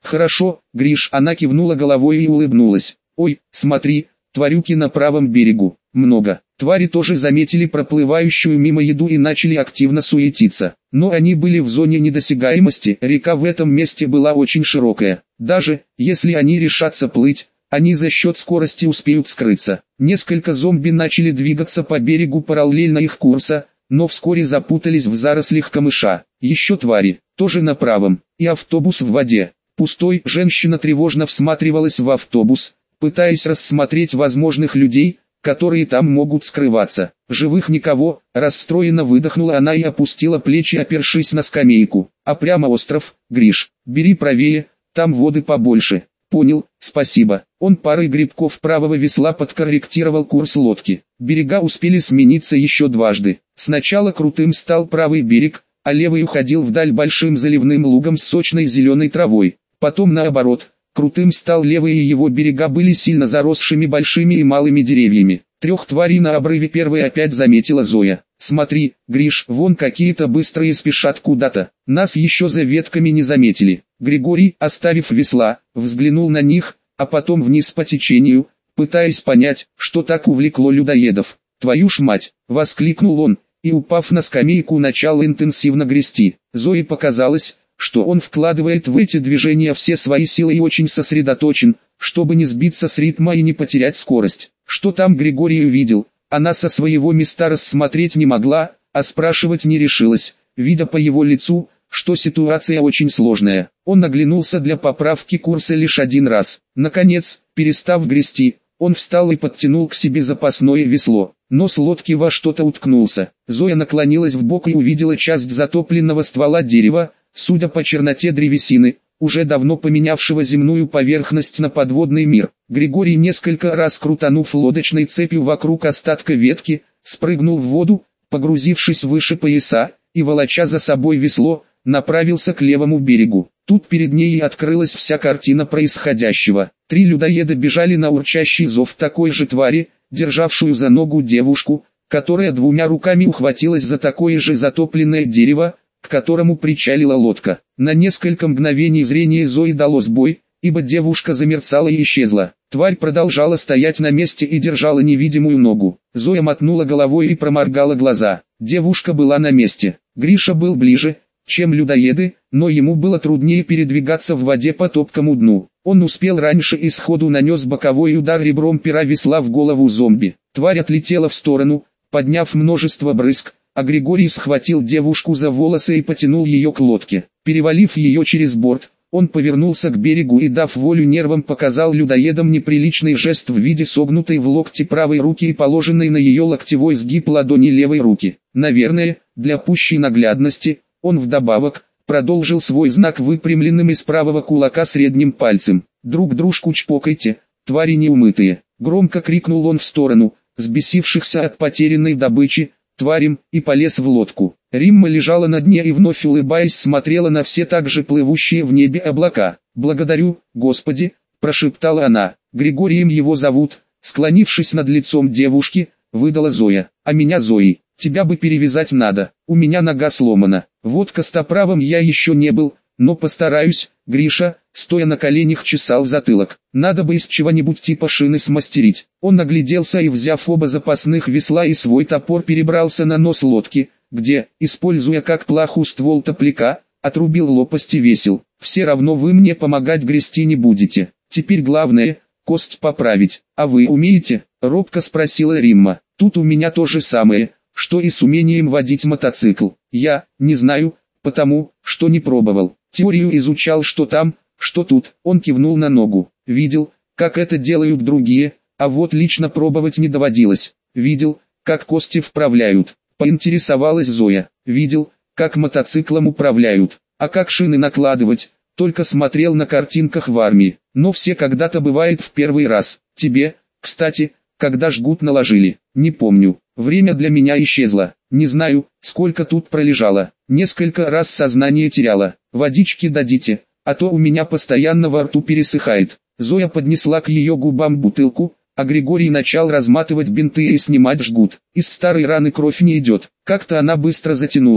Хорошо, Гриш. Она кивнула головой и улыбнулась. Ой, смотри, тварюки на правом берегу. Много. Твари тоже заметили проплывающую мимо еду и начали активно суетиться. Но они были в зоне недосягаемости, река в этом месте была очень широкая. Даже, если они решатся плыть, они за счет скорости успеют скрыться. Несколько зомби начали двигаться по берегу параллельно их курса, но вскоре запутались в зарослях камыша. Еще твари, тоже на правом, и автобус в воде. Пустой. Женщина тревожно всматривалась в автобус, пытаясь рассмотреть возможных людей, которые там могут скрываться. Живых никого. Расстроенно выдохнула она и опустила плечи, опершись на скамейку. А прямо остров. Гриш, бери правее, там воды побольше. Понял, спасибо. Он парой грибков правого весла подкорректировал курс лодки. Берега успели смениться еще дважды. Сначала крутым стал правый берег, а левый уходил вдаль большим заливным лугом с сочной зеленой травой. Потом наоборот, крутым стал левый, и его берега были сильно заросшими большими и малыми деревьями. Трех тварей на обрыве первой опять заметила Зоя. Смотри, Гриш, вон какие-то быстрые спешат куда-то. Нас еще за ветками не заметили. Григорий, оставив весла, взглянул на них, а потом вниз по течению, пытаясь понять, что так увлекло людоедов. «Твою ж мать!» — воскликнул он, и, упав на скамейку, начал интенсивно грести. Зое показалось, что он вкладывает в эти движения все свои силы и очень сосредоточен, чтобы не сбиться с ритма и не потерять скорость. Что там Григорий увидел, она со своего места рассмотреть не могла, а спрашивать не решилась, видя по его лицу, что ситуация очень сложная. Он оглянулся для поправки курса лишь один раз. Наконец, перестав грести, он встал и подтянул к себе запасное весло. Нос лодки во что-то уткнулся. Зоя наклонилась вбок и увидела часть затопленного ствола дерева, судя по черноте древесины, уже давно поменявшего земную поверхность на подводный мир. Григорий, несколько раз крутанув лодочной цепью вокруг остатка ветки, спрыгнул в воду, погрузившись выше пояса, и, волоча за собой весло, направился к левому берегу. Тут перед ней и открылась вся картина происходящего. Три людоеда бежали на урчащий зов такой же твари, державшую за ногу девушку, которая двумя руками ухватилась за такое же затопленное дерево, к которому причалила лодка. На несколько мгновений зрение Зои дало сбой, ибо девушка замерцала и исчезла. Тварь продолжала стоять на месте и держала невидимую ногу. Зоя мотнула головой и проморгала глаза. Девушка была на месте. Гриша был ближе, чем людоеды, но ему было труднее передвигаться в воде по топкому дну. Он успел раньше и сходу нанес боковой удар ребром пера весла в голову зомби. Тварь отлетела в сторону, подняв множество брызг, а Григорий схватил девушку за волосы и потянул ее к лодке. Перевалив ее через борт, он повернулся к берегу и, дав волю нервам, показал людоедам неприличный жест в виде согнутой в локте правой руки и положенной на ее локтевой сгиб ладони левой руки. Наверное, для пущей наглядности, он вдобавок продолжил свой знак выпрямленным из правого кулака средним пальцем. «Друг дружку чпокайте, твари неумытые!» Громко крикнул он в сторону взбесившихся от потерянной добычи тварям, и полез в лодку. Римма лежала на дне и, вновь улыбаясь, смотрела на все так же плывущие в небе облака. «Благодарю, Господи!» – прошептала она. «Григорием его зовут», – склонившись над лицом девушки, выдала Зоя. «А меня Зоей. Тебя бы перевязать надо, у меня нога сломана. Вот костоправом я еще не был, но постараюсь». Гриша, стоя на коленях, чесал затылок. «Надо бы из чего-нибудь типа шины смастерить». Он нагляделся и, взяв оба запасных весла и свой топор, перебрался на нос лодки, где, используя как плаху ствол топляка, отрубил лопасти весел. «Все равно вы мне помогать грести не будете. Теперь главное — кость поправить. А вы умеете?» — робко спросила Римма. «Тут у меня то же самое, что и с умением водить мотоцикл. Я не знаю, потому что не пробовал. Теорию изучал, что там, что тут». Он кивнул на ногу. «Видел, как это делают другие, а вот лично пробовать не доводилось. Видел, как кости вправляют», — поинтересовалась Зоя. «Видел, как мотоциклом управляют, а как шины накладывать, только смотрел на картинках в армии. Но все когда-то бывает в первый раз. Тебе, кстати, когда жгут наложили, не помню. Время для меня исчезло. Не знаю, сколько тут пролежало. Несколько раз сознание теряла. Водички дадите, а то у меня постоянно во рту пересыхает». Зоя поднесла к ее губам бутылку, а Григорий начал разматывать бинты и снимать жгут. Из старой раны кровь не идет. Как-то она быстро затянулась.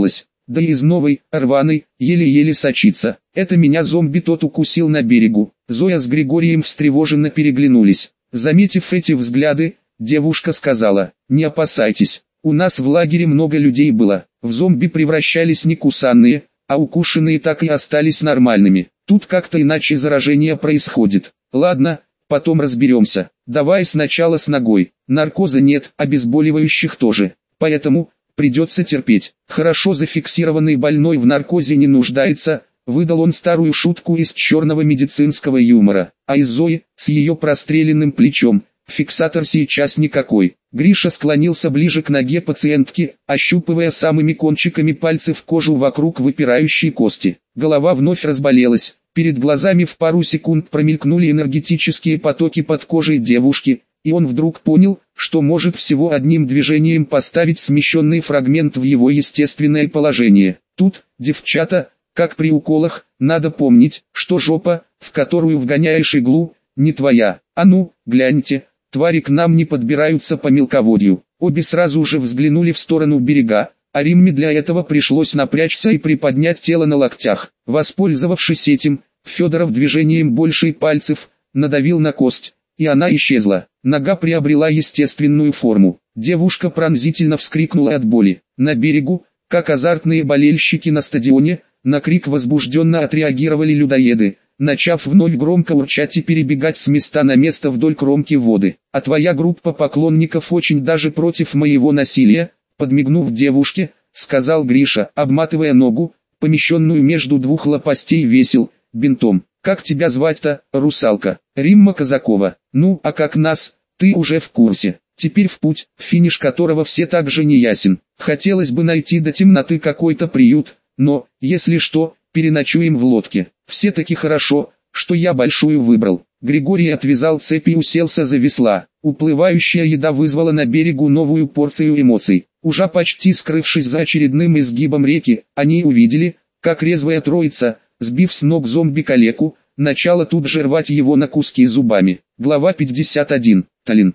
да и из новой, рваной, еле-еле сочится. Это меня зомби тот укусил на берегу. Зоя с Григорием встревоженно переглянулись. Заметив эти взгляды, девушка сказала: «Не опасайтесь, у нас в лагере много людей было. В зомби превращались не кусанные, а укушенные так и остались нормальными. Тут как-то иначе заражение происходит. Ладно, потом разберемся. Давай сначала с ногой. Наркоза нет, обезболивающих тоже. Поэтому придется терпеть». Хорошо зафиксированный больной в наркозе не нуждается, выдал он старую шутку из черного медицинского юмора. А из Зои, с ее простреленным плечом, фиксатор сейчас никакой. Гриша склонился ближе к ноге пациентки, ощупывая самыми кончиками пальцев кожу вокруг выпирающей кости. Голова вновь разболелась. Перед глазами в пару секунд промелькнули энергетические потоки под кожей девушки, и он вдруг понял, что может всего одним движением поставить смещенный фрагмент в его естественное положение. Тут, девчата, как при уколах, надо помнить, что жопа, в которую вгоняешь иглу, не твоя. А ну, гляньте, твари к нам не подбираются по мелководью. Обе сразу же взглянули в сторону берега, а Римме для этого пришлось напрячься и приподнять тело на локтях. Воспользовавшись этим, Федоров движением большей пальцев надавил на кость, и она исчезла. Нога приобрела естественную форму. Девушка пронзительно вскрикнула от боли. На берегу, как азартные болельщики на стадионе, на крик возбужденно отреагировали людоеды, начав вновь громко урчать и перебегать с места на место вдоль кромки воды. «А твоя группа поклонников очень даже против моего насилия», подмигнув девушке, сказал Гриша, обматывая ногу, помещенную между двух лопастей весел, бинтом. «Как тебя звать-то, русалка?» «Римма Казакова». «Ну, а как нас, ты уже в курсе. Теперь в путь, финиш которого все так же не ясен. Хотелось бы найти до темноты какой-то приют, но, если что, переночуем в лодке. Все-таки хорошо, что я большую выбрал». Григорий отвязал цепь и уселся за весла. Уплывающая еда вызвала на берегу новую порцию эмоций. Уже почти скрывшись за очередным изгибом реки, они увидели, как резвая троица, сбив с ног зомби-калеку, начала тут же рвать его на куски зубами. Глава 51. Таллин.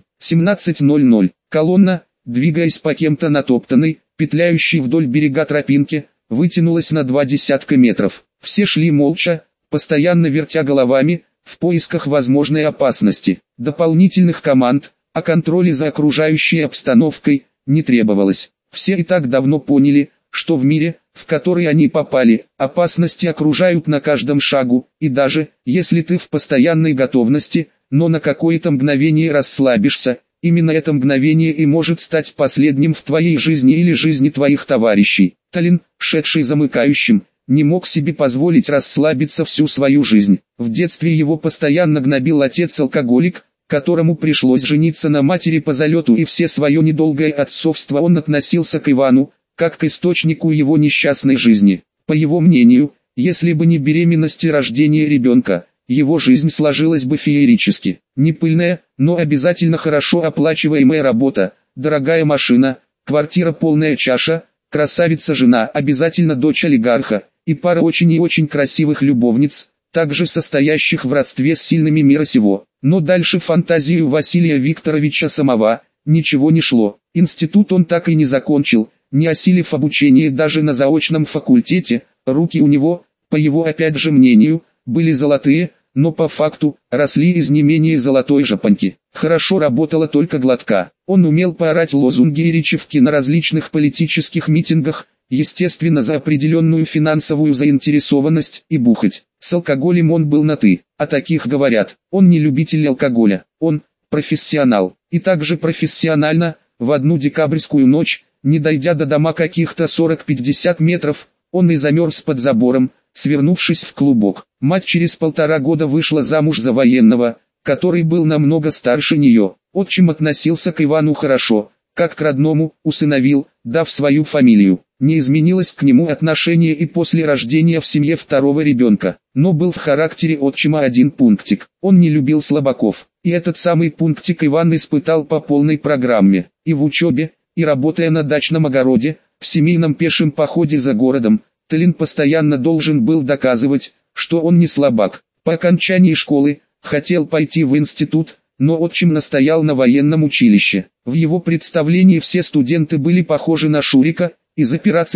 17:00. Колонна, двигаясь по кем-то натоптанной, петляющей вдоль берега тропинке, вытянулась на 20 метров. Все шли молча, постоянно вертя головами, в поисках возможной опасности. Дополнительных команд о контроле за окружающей обстановкой не требовалось. Все и так давно поняли, что в мире, в который они попали, опасности окружают на каждом шагу, и даже, если ты в постоянной готовности, но на какое-то мгновение расслабишься, именно это мгновение и может стать последним в твоей жизни или жизни твоих товарищей. Таллин, шедший замыкающим, не мог себе позволить расслабиться всю свою жизнь. В детстве его постоянно гнобил отец-алкоголик, которому пришлось жениться на матери по залету, и все свое недолгое отцовство он относился к Ивану, как к источнику его несчастной жизни. По его мнению, если бы не беременность и рождение ребенка, его жизнь сложилась бы феерически. Не пыльная, но обязательно хорошо оплачиваемая работа, дорогая машина, квартира полная чаша, красавица-жена, обязательно дочь олигарха, и пара очень и очень красивых любовниц, также состоящих в родстве с сильными мира сего. Но дальше фантазию Василия Викторовича самого ничего не шло. Институт он так и не закончил, не осилив обучение даже на заочном факультете. Руки у него, по его опять же мнению, были золотые, но по факту росли из не менее золотой жопоньки. Хорошо работала только глотка. Он умел поорать лозунги и речевки на различных политических митингах, естественно за определенную финансовую заинтересованность, и бухать. С алкоголем он был на «ты», а таких говорят, он не любитель алкоголя, он профессионал. И также профессионально, в одну декабрьскую ночь, не дойдя до дома каких-то 40-50 метров, он и замерз под забором, свернувшись в клубок. Мать через 1,5 года вышла замуж за военного, который был намного старше нее. Отчим относился к Ивану хорошо, как к родному, усыновил, дав свою фамилию. Не изменилось к нему отношение и после рождения в семье второго ребенка. Но был в характере отчима один пунктик. Он не любил слабаков. И этот самый пунктик Иван испытал по полной программе. И в учебе, и работая на дачном огороде, в семейном пешем походе за городом, Таллин постоянно должен был доказывать, что он не слабак. По окончании школы, хотел пойти в институт, но отчим настоял на военном училище. В его представлении все студенты были похожи на Шурика, из операции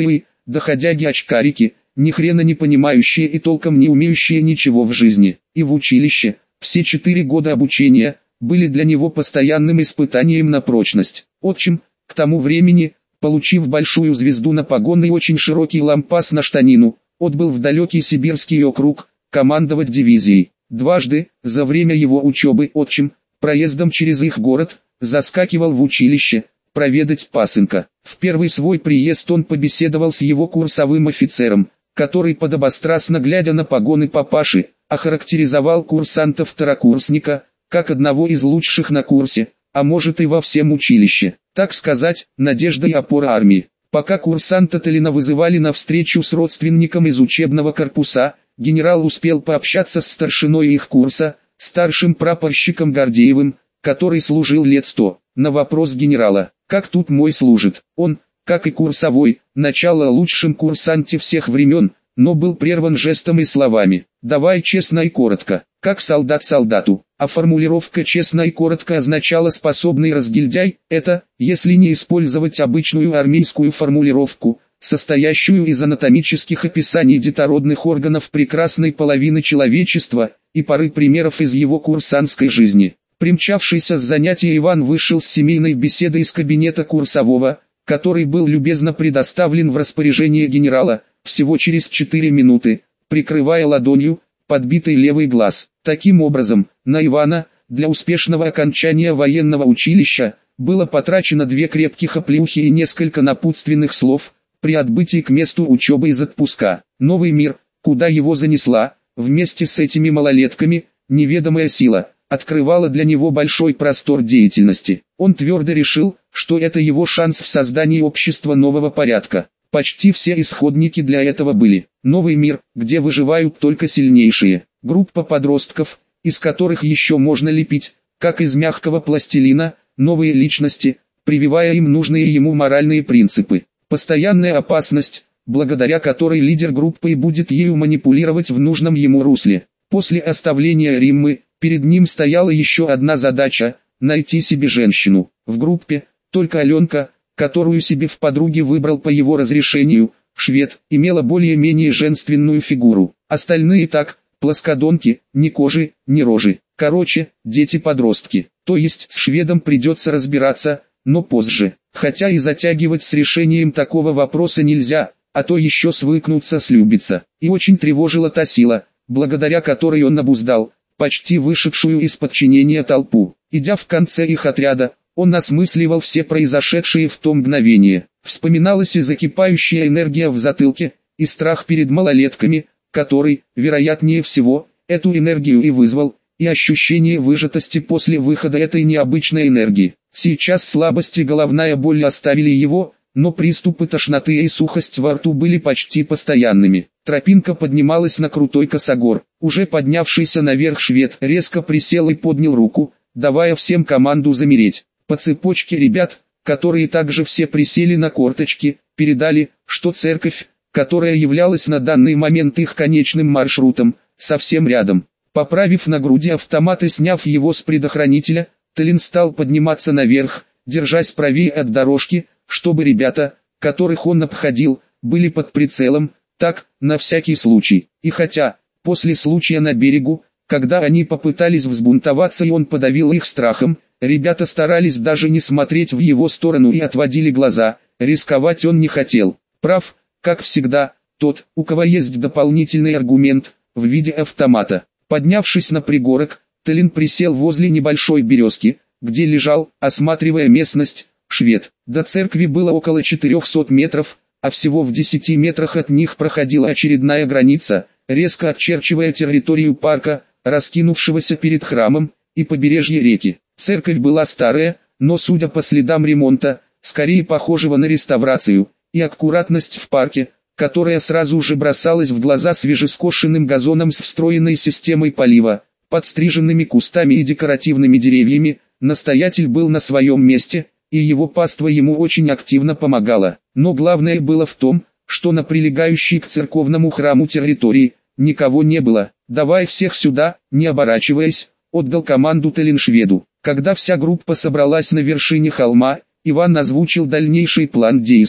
доходяги-очкарики, ни хрена не понимающие и толком не умеющие ничего в жизни. И в училище, все 4 года обучения, были для него постоянным испытанием на прочность. Отчим, к тому времени, получив большую звезду на погон и очень широкий лампас на штанину, отбыл в далекий сибирский округ, командовать дивизией. Дважды, за время его учебы отчим, проездом через их город, заскакивал в училище, проведать пасынка. В первый свой приезд он побеседовал с его курсовым офицером, который, подобострастно глядя на погоны папаши, охарактеризовал курсанта-второкурсника, как одного из лучших на курсе, а может и во всем училище, так сказать, надежда и опора армии. Пока курсанта Талина вызывали на встречу с родственником из учебного корпуса, генерал успел пообщаться с старшиной их курса, старшим прапорщиком Гордеевым, который служил лет 100. На вопрос генерала, как тут мой служит, он, как и курсовой, начало лучшим курсанте всех времен, но был прерван жестом и словами: «Давай честно и коротко, как солдат солдату». А формулировка «честно и коротко» означала «способный разгильдяй». Это, если не использовать обычную армейскую формулировку, состоящую из анатомических описаний детородных органов прекрасной половины человечества, и пары примеров из его курсантской жизни. Примчавшийся с занятия Иван вышел с семейной беседой из кабинета курсового, который был любезно предоставлен в распоряжение генерала, всего через 4 минуты, прикрывая ладонью подбитый левый глаз. Таким образом, на Ивана, для успешного окончания военного училища, было потрачено 2 крепких оплеухи и несколько напутственных слов, при отбытии к месту учебы из отпуска. Новый мир, куда его занесла, вместе с этими малолетками, неведомая сила, открывала для него большой простор деятельности. Он твердо решил, что это его шанс в создании общества нового порядка. Почти все исходники для этого были. Новый мир, где выживают только сильнейшие. Группа подростков, из которых еще можно лепить, как из мягкого пластилина, новые личности, прививая им нужные ему моральные принципы. Постоянная опасность, благодаря которой лидер группы будет ею манипулировать в нужном ему русле. После оставления Риммы, перед ним стояла еще одна задача – найти себе женщину. В группе только Аленка, которую себе в подруги выбрал по его разрешению, швед, имела более-менее женственную фигуру. Остальные так, плоскодонки, ни кожи, ни рожи. Короче, дети-подростки. То есть с шведом придется разбираться, но позже. Хотя и затягивать с решением такого вопроса нельзя, а то еще свыкнуться слюбиться. И очень тревожила та сила, благодаря которой он обуздал, почти вышедшую из подчинения толпу. Идя в конце их отряда, он осмысливал все произошедшие в то мгновение. Вспоминалась и закипающая энергия в затылке, и страх перед малолетками, который, вероятнее всего, эту энергию и вызвал, и ощущение выжатости после выхода этой необычной энергии. Сейчас слабость и головная боль оставили его, но приступы тошноты и сухость во рту были почти постоянными. Тропинка поднималась на крутой косогор. Уже поднявшийся наверх швед резко присел и поднял руку, давая всем команду замереть. По цепочке ребят, которые также все присели на корточки, передали, что церковь, которая являлась на данный момент их конечным маршрутом, совсем рядом. Поправив на груди автомат и сняв его с предохранителя, Талин стал подниматься наверх, держась правее от дорожки, чтобы ребята, которых он обходил, были под прицелом, так, на всякий случай. И хотя, после случая на берегу, когда они попытались взбунтоваться и он подавил их страхом, ребята старались даже не смотреть в его сторону и отводили глаза, рисковать он не хотел. Прав, как всегда, тот, у кого есть дополнительный аргумент, в виде автомата. Поднявшись на пригорок, Талин присел возле небольшой березки, где лежал, осматривая местность, швед. До церкви было около 400 метров, а всего в 10 метрах от них проходила очередная граница, резко очерчивая территорию парка, раскинувшегося перед храмом, и побережье реки. Церковь была старая, но судя по следам ремонта, скорее похожего на реставрацию, и аккуратность в парке, которая сразу же бросалась в глаза свежескошенным газоном с встроенной системой полива, подстриженными кустами и декоративными деревьями, настоятель был на своем месте, и его паства ему очень активно помогала. Но главное было в том, что на прилегающей к церковному храму территории никого не было. «Давай всех сюда», не оборачиваясь, отдал команду Талин шведу. Когда вся группа собралась на вершине холма, Иван озвучил дальнейший план действий.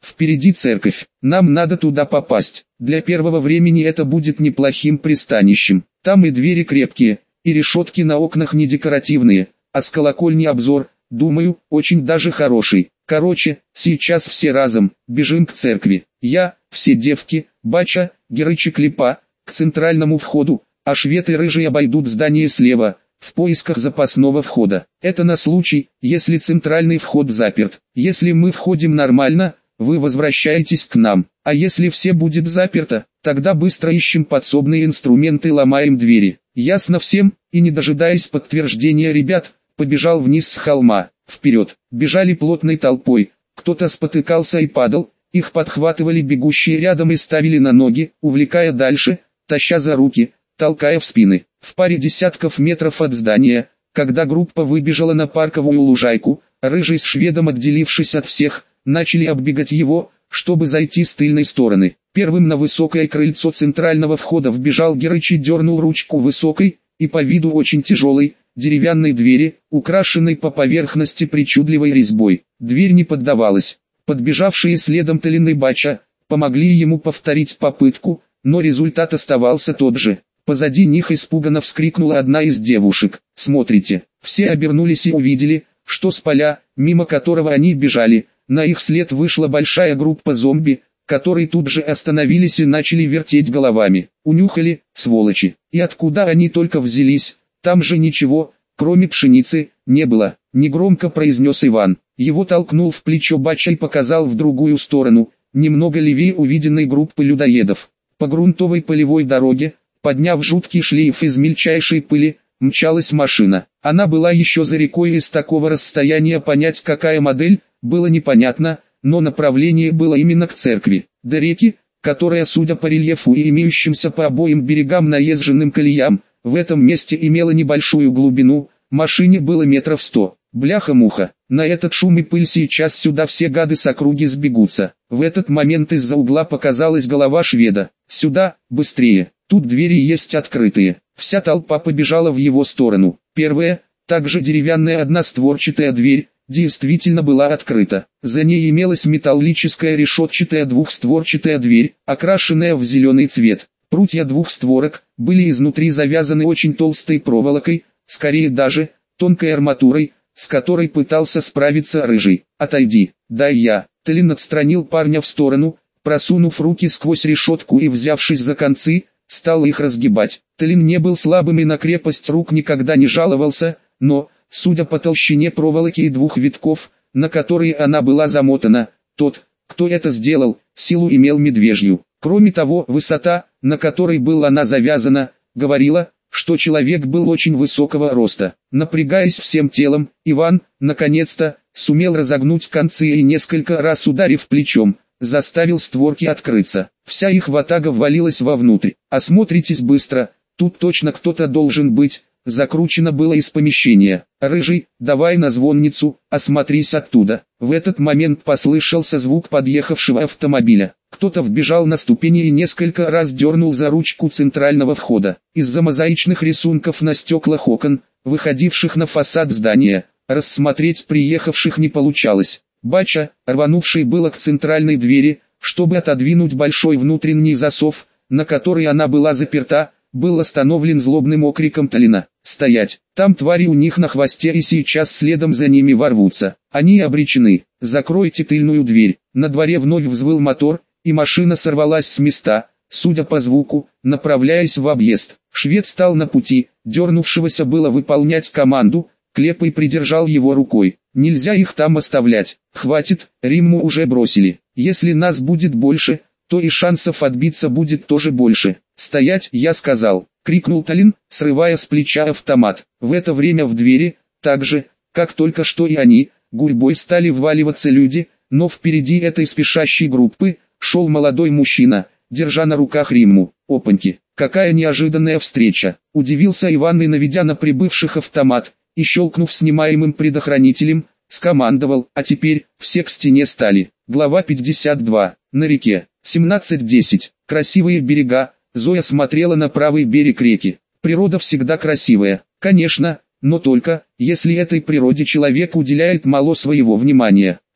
Впереди церковь. Нам надо туда попасть. Для первого времени это будет неплохим пристанищем. Там и двери крепкие, и решетки на окнах не декоративные, а с колокольни обзор, думаю, очень даже хороший. Короче, сейчас все разом, бежим к церкви. Я, все девки, Бача, Герычик Липа, к центральному входу, а Швед и Рыжий обойдут здание слева, в поисках запасного входа. Это на случай, если центральный вход заперт. Если мы входим нормально, вы возвращаетесь к нам. А если все будет заперто, тогда быстро ищем подсобные инструменты и ломаем двери. Ясно всем? И не дожидаясь подтверждения ребят, побежал вниз с холма. Вперед. Бежали плотной толпой. Кто-то спотыкался и падал. Их подхватывали бегущие рядом и ставили на ноги, увлекая дальше, таща за руки, толкая в спины. В паре десятков метров от здания, когда группа выбежала на парковую лужайку, Рыжий с Шведом, отделившись от всех, начали оббегать его, чтобы зайти с тыльной стороны. Первым на высокое крыльцо центрального входа вбежал Герыч и дернул ручку высокой, и по виду очень тяжелой, деревянной двери, украшенной по поверхности причудливой резьбой. Дверь не поддавалась. Подбежавшие следом Талин и Бача помогли ему повторить попытку, но результат оставался тот же. Позади них испуганно вскрикнула одна из девушек. «Смотрите!» Все обернулись и увидели, что с поля, мимо которого они бежали, на их след вышла большая группа зомби, которые тут же остановились и начали вертеть головами. Унюхали, сволочи. И откуда они только взялись, там же ничего, кроме пшеницы, не было, негромко произнес Иван. Его толкнул в плечо Бача и показал в другую сторону, немного левее увиденной группы людоедов. По грунтовой полевой дороге, подняв жуткий шлейф из мельчайшей пыли, мчалась машина. Она была еще за рекой, и с такого расстояния понять, какая модель, было непонятно, но направление было именно к церкви. До реки, которая, судя по рельефу и имеющимся по обоим берегам наезженным колеям, в этом месте имела небольшую глубину, машине было метров 100. Бляха-муха, на этот шум и пыль сейчас сюда все гады с округи сбегутся. В этот момент из-за угла показалась голова Шведа. Сюда, быстрее, тут двери есть открытые. Вся толпа побежала в его сторону. Первая, также деревянная одностворчатая дверь, действительно была открыта. За ней имелась металлическая решетчатая двухстворчатая дверь, окрашенная в зеленый цвет. Прутья двух створок были изнутри завязаны очень толстой проволокой, скорее даже тонкой арматурой, с которой пытался справиться Рыжий. «Отойди, дай я». Талин отстранил парня в сторону, просунув руки сквозь решетку и, взявшись за концы, стал их разгибать. Талин не был слабым и на крепость рук никогда не жаловался, но, судя по толщине проволоки и двух витков, на которые она была замотана, тот, кто это сделал, силу имел медвежью. Кроме того, высота, на которой была она завязана, говорила, что человек был очень высокого роста. Напрягаясь всем телом, Иван, наконец-то, сумел разогнуть концы и, несколько раз ударив плечом, заставил створки открыться. Вся их ватага ввалилась вовнутрь. «Осмотритесь быстро, тут точно кто-то должен быть», закручено было из помещения. «Рыжий, давай на звонницу, осмотрись оттуда». В этот момент послышался звук подъехавшего автомобиля. Кто-то вбежал на ступени и несколько раз дернул за ручку центрального входа. Из-за мозаичных рисунков на стеклах окон, выходивших на фасад здания, рассмотреть приехавших не получалось. Бача, рванувший было к центральной двери, чтобы отодвинуть большой внутренний засов, на который она была заперта, был остановлен злобным окриком Талина. «Стоять! Там твари у них на хвосте и сейчас следом за ними ворвутся. Они обречены. Закройте тыльную дверь». На дворе вновь взвыл мотор, и машина сорвалась с места, судя по звуку, направляясь в объезд. Швед стал на пути, дернувшегося было выполнять команду, Клепой придержал его рукой. «Нельзя их там оставлять. Хватит, Римму уже бросили. Если нас будет больше, то и шансов отбиться будет тоже больше». «Стоять, я сказал!» — крикнул Талин, срывая с плеча автомат. В это время в двери, так же, как только что и они, гурьбой стали вваливаться люди, но впереди этой спешащей группы шел молодой мужчина, держа на руках Римму. «Опаньки, какая неожиданная встреча!» — удивился Иван и, наведя на прибывших автомат, и щелкнув снимаемым предохранителем, скомандовал: «А теперь, все к стене стали». Глава 52. На реке. 17:10. Красивые берега. Зоя смотрела на правый берег реки. Природа всегда красивая, конечно, но только, если этой природе человек уделяет мало своего внимания.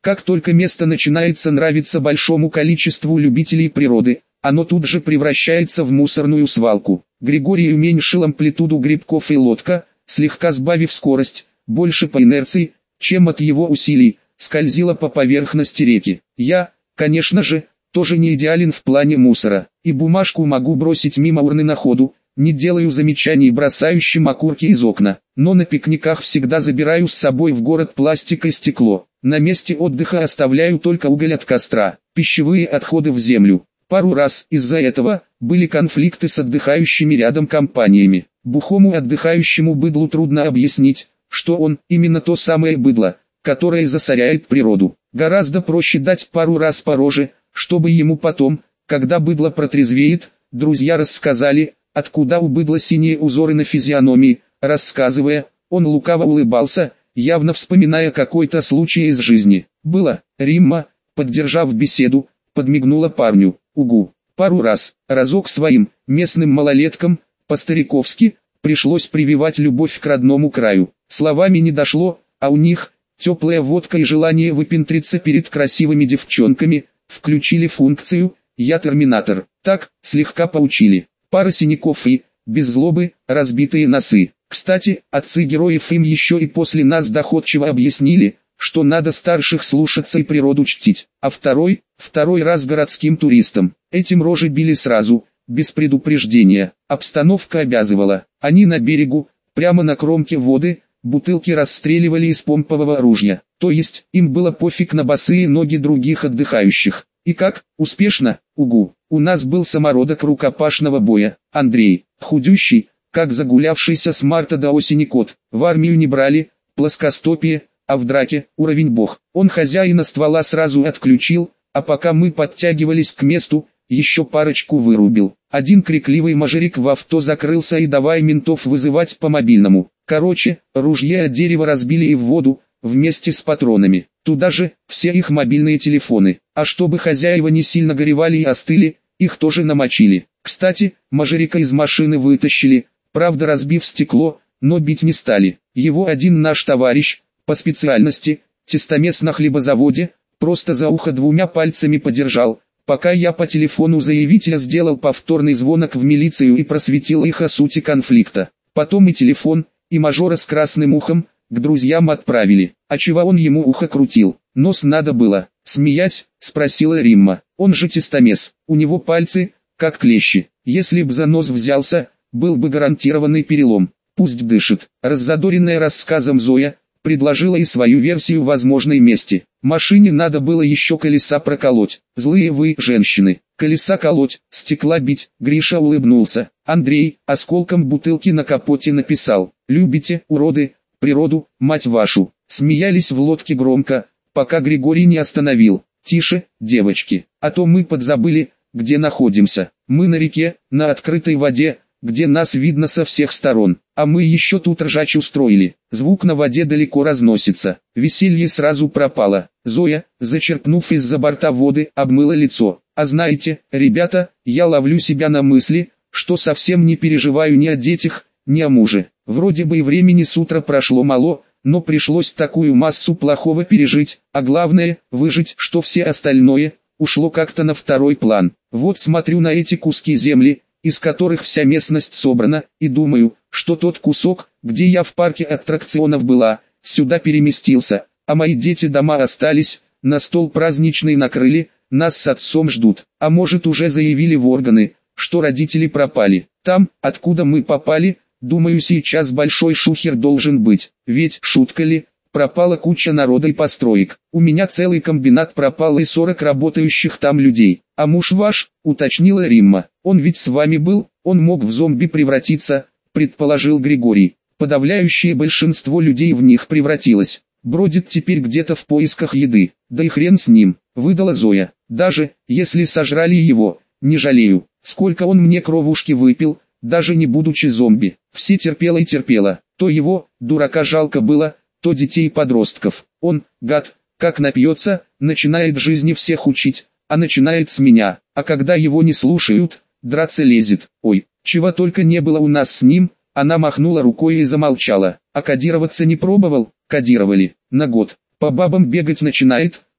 Как только место начинается нравиться большому количеству любителей природы, оно тут же превращается в мусорную свалку. Григорий уменьшил амплитуду грибков, и лодка, слегка сбавив скорость, больше по инерции, чем от его усилий, скользила по поверхности реки. Я, конечно же, тоже не идеален в плане мусора, и бумажку могу бросить мимо урны на ходу, не делаю замечаний бросающим окурки из окна, но на пикниках всегда забираю с собой в город пластик и стекло. На месте отдыха оставляю только уголь от костра, пищевые отходы в землю. Пару раз из-за этого были конфликты с отдыхающими рядом компаниями. Бухому отдыхающему быдлу трудно объяснить, что он именно то самое быдло, которое засоряет природу. Гораздо проще дать пару раз по роже, чтобы ему потом, когда быдло протрезвеет, друзья рассказали, откуда у быдла синие узоры на физиономии. Рассказывая, он лукаво улыбался, явно вспоминая какой-то случай из жизни. Было, Римма, поддержав беседу, подмигнула парню. Угу. Пару раз, разок своим, местным малолеткам, по-стариковски, пришлось прививать любовь к родному краю. Словами не дошло, а у них, теплая водка и желание выпендриться перед красивыми девчонками, включили функцию «Я терминатор». Так, слегка поучили. Пара синяков и, без злобы, разбитые носы. Кстати, отцы героев им еще и после нас доходчиво объяснили, что надо старших слушаться и природу чтить. А второй раз городским туристам. Этим рожи били сразу, без предупреждения. Обстановка обязывала. Они на берегу, прямо на кромке воды, бутылки расстреливали из помпового ружья. То есть, им было пофиг на босые ноги других отдыхающих. И как, успешно, угу. У нас был самородок рукопашного боя, Андрей, худющий, как загулявшийся с марта до осени кот. В армию не брали, плоскостопие, а в драке уровень бог. Он хозяина ствола сразу отключил, а пока мы подтягивались к месту, еще парочку вырубил. Один крикливый мажорик в авто закрылся и давай ментов вызывать по мобильному. Короче, ружье от дерева разбили и в воду, вместе с патронами. Туда же, все их мобильные телефоны. А чтобы хозяева не сильно горевали и остыли, их тоже намочили. Кстати, мажорика из машины вытащили, правда разбив стекло, но бить не стали. Его один наш товарищ, по специальности, тестомес на хлебозаводе, просто за ухо двумя пальцами подержал, пока я по телефону заявителя сделал повторный звонок в милицию и просветил их о сути конфликта. Потом и телефон, и мажора с красным ухом к друзьям отправили. А чего он ему ухо крутил? Нос надо было, смеясь, спросила Римма. Он же тестомес, у него пальцы, как клещи. Если б за нос взялся, был бы гарантированный перелом. Пусть дышит. Раззадоренная рассказом Зоя предложила и свою версию возможной мести. Машине надо было еще колеса проколоть. Злые вы, женщины. Колеса колоть, стекла бить. Гриша улыбнулся. Андрей осколком бутылки на капоте написал: «Любите, уроды, природу, мать вашу». Смеялись в лодке громко, пока Григорий не остановил. «Тише, девочки, а то мы подзабыли, где находимся. Мы на реке, на открытой воде, где нас видно со всех сторон, а мы еще тут ржач устроили». Звук на воде далеко разносится. Веселье сразу пропало. Зоя, зачерпнув из-за борта воды, обмыла лицо. «А знаете, ребята, я ловлю себя на мысли, что совсем не переживаю ни о детях, ни о муже. Вроде бы и времени с утра прошло мало, но пришлось такую массу плохого пережить, а главное, выжить, что все остальное ушло как-то на второй план. Вот смотрю на эти куски земли, из которых вся местность собрана, и думаю, что тот кусок, где я в парке аттракционов была, сюда переместился, а мои дети дома остались, на стол праздничный накрыли, нас с отцом ждут, а может уже заявили в органы, что родители пропали. Там, откуда мы попали, думаю, сейчас большой шухер должен быть, ведь, шутка ли, пропала куча народа и построек. У меня целый комбинат пропал и 40 работающих там людей. А муж ваш, уточнила Римма, он ведь с вами был, он мог в зомби превратиться, предположил Григорий. Подавляющее большинство людей в них превратилось. Бродит теперь где-то в поисках еды. Да и хрен с ним, выдала Зоя. Даже, если сожрали его, не жалею. Сколько он мне кровушки выпил, даже не будучи зомби. Все терпела и терпела. То его, дурака, жалко было, то детей и подростков. Он, гад, как напьется, начинает жизни всех учить, а начинает с меня. А когда его не слушают, драться лезет. Ой, чего только не было у нас с ним. Она махнула рукой и замолчала. А кодироваться не пробовал? Кодировали. На год. По бабам бегать начинает,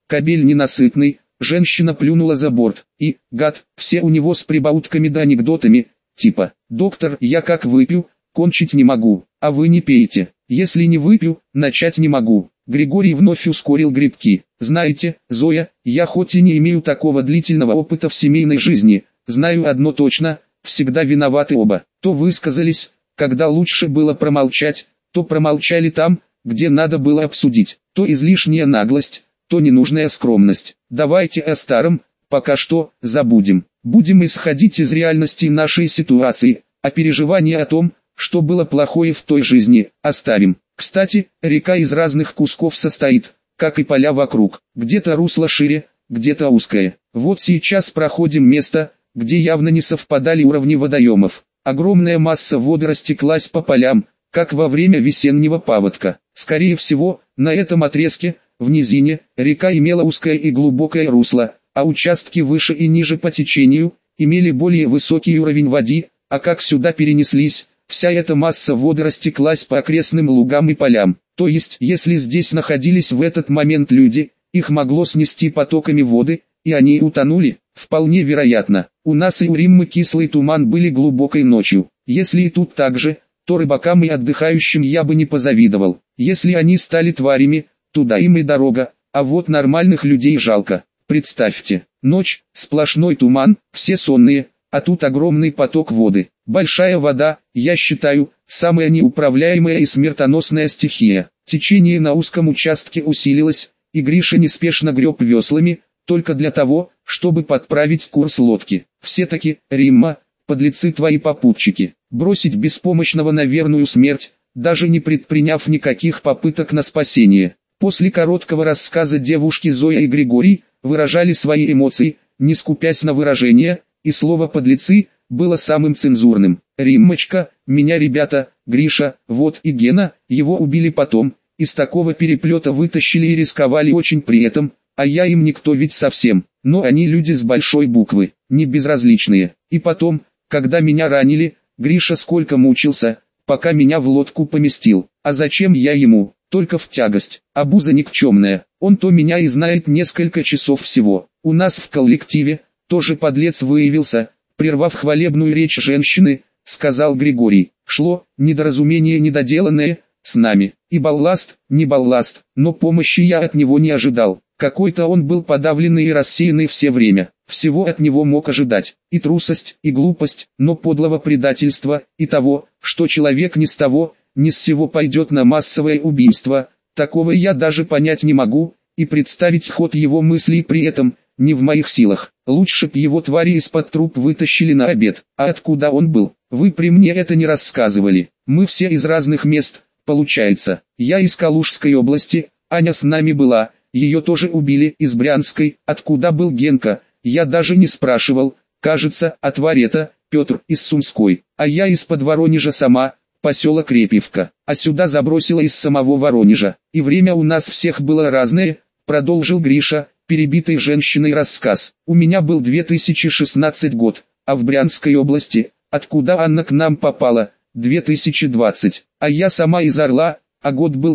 кабель ненасытный, женщина плюнула за борт, и, гад, все у него с прибаутками да анекдотами, типа, доктор, я как выпью, кончить не могу, а вы не пейте, если не выпью, начать не могу. Григорий вновь ускорил грибки. Знаете, Зоя, я хоть и не имею такого длительного опыта в семейной жизни, знаю одно точно, всегда виноваты оба. То высказались, когда лучше было промолчать, то промолчали там, где надо было обсудить, то излишняя наглость, то ненужная скромность. Давайте о старом, пока что, забудем. Будем исходить из реальности нашей ситуации, а переживания о том, что было плохое в той жизни, оставим. Кстати, река из разных кусков состоит, как и поля вокруг. Где-то русло шире, где-то узкое. Вот сейчас проходим место, где явно не совпадали уровни водоемов. Огромная масса воды растеклась по полям, как во время весеннего паводка. Скорее всего, на этом отрезке, в низине, река имела узкое и глубокое русло, а участки выше и ниже по течению, имели более высокий уровень воды, а как сюда перенеслись, вся эта масса воды растеклась по окрестным лугам и полям. То есть, если здесь находились в этот момент люди, их могло снести потоками воды, и они утонули, вполне вероятно. У нас и у Риммы кислый туман были глубокой ночью. Если и тут так же, то рыбакам и отдыхающим я бы не позавидовал. Если они стали тварями, туда им и дорога, а вот нормальных людей жалко. Представьте, ночь, сплошной туман, все сонные, а тут огромный поток воды. Большая вода, я считаю, самая неуправляемая и смертоносная стихия. Течение на узком участке усилилось, и Гриша неспешно греб веслами, только для того, чтобы подправить курс лодки. Все-таки, Римма, подлецы твои попутчики, бросить беспомощного на верную смерть, даже не предприняв никаких попыток на спасение. После короткого рассказа девушки Зоя и Григорий выражали свои эмоции, не скупясь на выражения, и слово «подлецы» было самым цензурным. «Риммочка, меня ребята, Гриша, вот и Гена, его убили потом, из такого переплета вытащили и рисковали очень при этом, а я им никто ведь совсем, но они люди с большой буквы, не безразличные. И потом, когда меня ранили, Гриша сколько мучился, пока меня в лодку поместил, а зачем я ему, только в тягость, обуза никчемная, он то меня и знает несколько часов всего. У нас в коллективе тоже подлец выявился, прервав хвалебную речь женщины, сказал Григорий. Шло, недоразумение недоделанное, с нами, и балласт, не балласт, но помощи я от него не ожидал. Какой-то он был подавленный и рассеянный все время, всего от него мог ожидать, и трусость, и глупость, но подлого предательства, и того, что человек ни с того, ни с сего пойдет на массовое убийство, такого я даже понять не могу, и представить ход его мыслей при этом, не в моих силах. Лучше б его твари из-под труп вытащили на обед, а откуда он был, вы при мне это не рассказывали, мы все из разных мест, получается, я из Калужской области, Аня с нами была, ее тоже убили из Брянской, откуда был Генка, я даже не спрашивал, кажется, от Варета, Петр из Сумской, а я из-под Воронежа сама, поселок Репьевка, а сюда забросила из самого Воронежа, и время у нас всех было разное, продолжил Гриша, перебитый женщиной рассказ. У меня был 2016 год, а в Брянской области, откуда Анна к нам попала, 2020, а я сама из Орла, а год был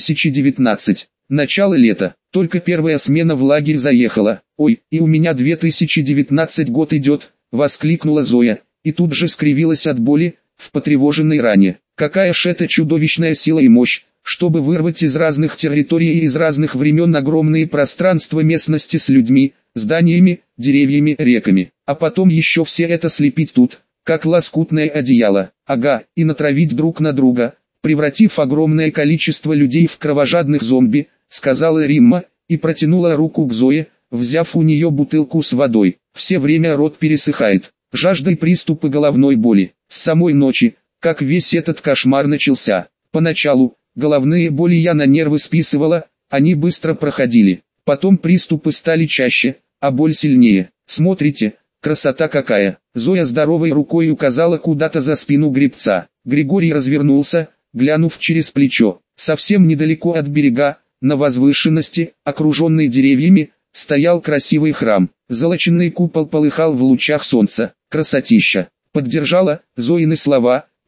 2019. Начало лета, только первая смена в лагерь заехала. Ой, и у меня 2019 год идет, воскликнула Зоя, и тут же скривилась от боли, в потревоженной ране. Какая ж это чудовищная сила и мощь, чтобы вырвать из разных территорий и из разных времен огромные пространства местности с людьми, зданиями, деревьями, реками, а потом еще все это слепить тут, как лоскутное одеяло, ага, и натравить друг на друга, превратив огромное количество людей в кровожадных зомби, сказала Римма, и протянула руку к Зое, взяв у нее бутылку с водой. Все время рот пересыхает, жаждой приступы головной боли, с самой ночи, как весь этот кошмар начался. Поначалу, головные боли я на нервы списывала, они быстро проходили, потом приступы стали чаще, а боль сильнее. Смотрите, красота какая! Зоя здоровой рукой указала куда-то за спину гребца. Григорий развернулся, глянув через плечо. Совсем недалеко от берега, на возвышенности, окруженной деревьями, стоял красивый храм. Золоченный купол полыхал в лучах солнца. Красотища! Поддержала Зоины слова,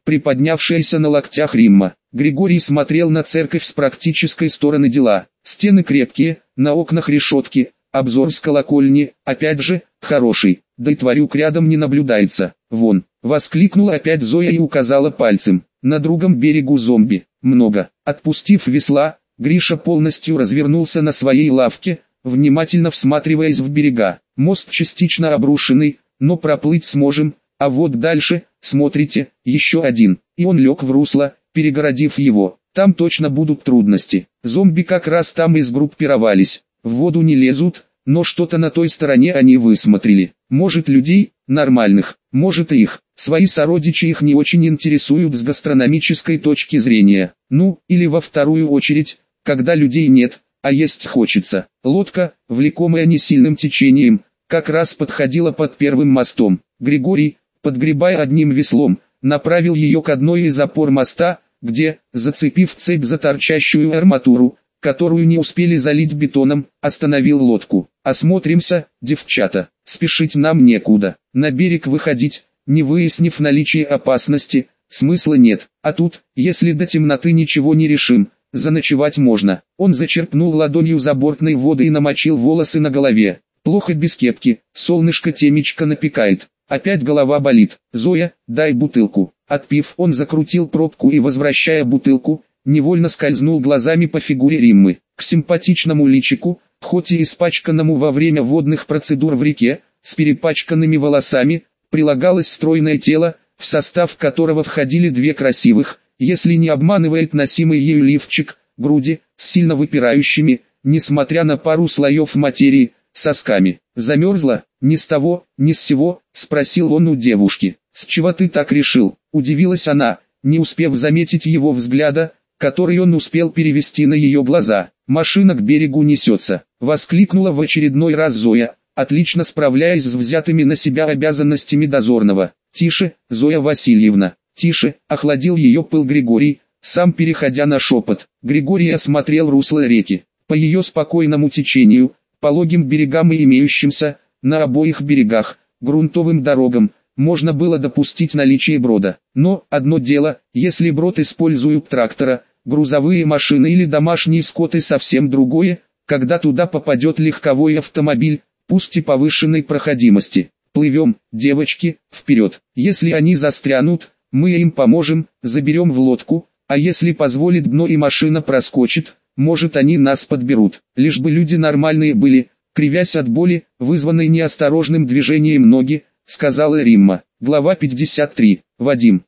приподнявшаяся на локтях Римма. Григорий смотрел на церковь с практической стороны дела. Стены крепкие, на окнах решетки, обзор с колокольни, опять же, хороший, да и тварюк рядом не наблюдается. Вон, воскликнула опять Зоя и указала пальцем. На другом берегу зомби, много. Отпустив весла, Гриша полностью развернулся на своей лавке, внимательно всматриваясь в берега. Мост частично обрушенный, но проплыть сможем, а вот дальше, смотрите, еще один. И он лег в русло, перегородив его. Там точно будут трудности. Зомби как раз там и сгруппировались. В воду не лезут, но что-то на той стороне они высмотрели. Может людей, нормальных, может и их. Свои сородичи их не очень интересуют с гастрономической точки зрения. Ну, или во вторую очередь, когда людей нет, а есть хочется. Лодка, влекомая несильным течением, как раз подходила под первым мостом. Григорий, подгребая одним веслом, направил ее к одной из опор моста, где, зацепив цепь за торчащую арматуру, которую не успели залить бетоном, остановил лодку. «Осмотримся, девчата, спешить нам некуда. На берег выходить, не выяснив наличие опасности, смысла нет. А тут, если до темноты ничего не решим, заночевать можно». Он зачерпнул ладонью забортной воды и намочил волосы на голове. «Плохо без кепки, солнышко темечко напекает. Опять голова болит. Зоя, дай бутылку». Отпив, он закрутил пробку и, возвращая бутылку, невольно скользнул глазами по фигуре Риммы. К симпатичному личику, хоть и испачканному во время водных процедур в реке, с перепачканными волосами, прилагалось стройное тело, в состав которого входили две красивых, если не обманывает носимый ею лифчик, груди, с сильно выпирающими, несмотря на пару слоев материи, сосками. «Замерзла? Ни с того, ни с сего?» — спросил он у девушки. «С чего ты так решил?» — удивилась она, не успев заметить его взгляда, который он успел перевести на ее глаза. «Машина к берегу несется!» — воскликнула в очередной раз Зоя, отлично справляясь с взятыми на себя обязанностями дозорного. «Тише, Зоя Васильевна, тише!» — охладил ее пыл Григорий, сам переходя на шепот. Григорий осмотрел русло реки. По ее спокойному течению, пологим берегам и имеющимся, на обоих берегах, грунтовым дорогам, можно было допустить наличие брода. Но, одно дело, если брод используют трактора, грузовые машины или домашние скот, и совсем другое, когда туда попадет легковой автомобиль, пусть и повышенной проходимости. «Плывем, девочки, вперед. Если они застрянут, мы им поможем, заберем в лодку, а если позволит дно и машина проскочит, может они нас подберут. Лишь бы люди нормальные были», кривясь от боли, вызванной неосторожным движением ноги, сказала Римма. Глава 53. Вадим.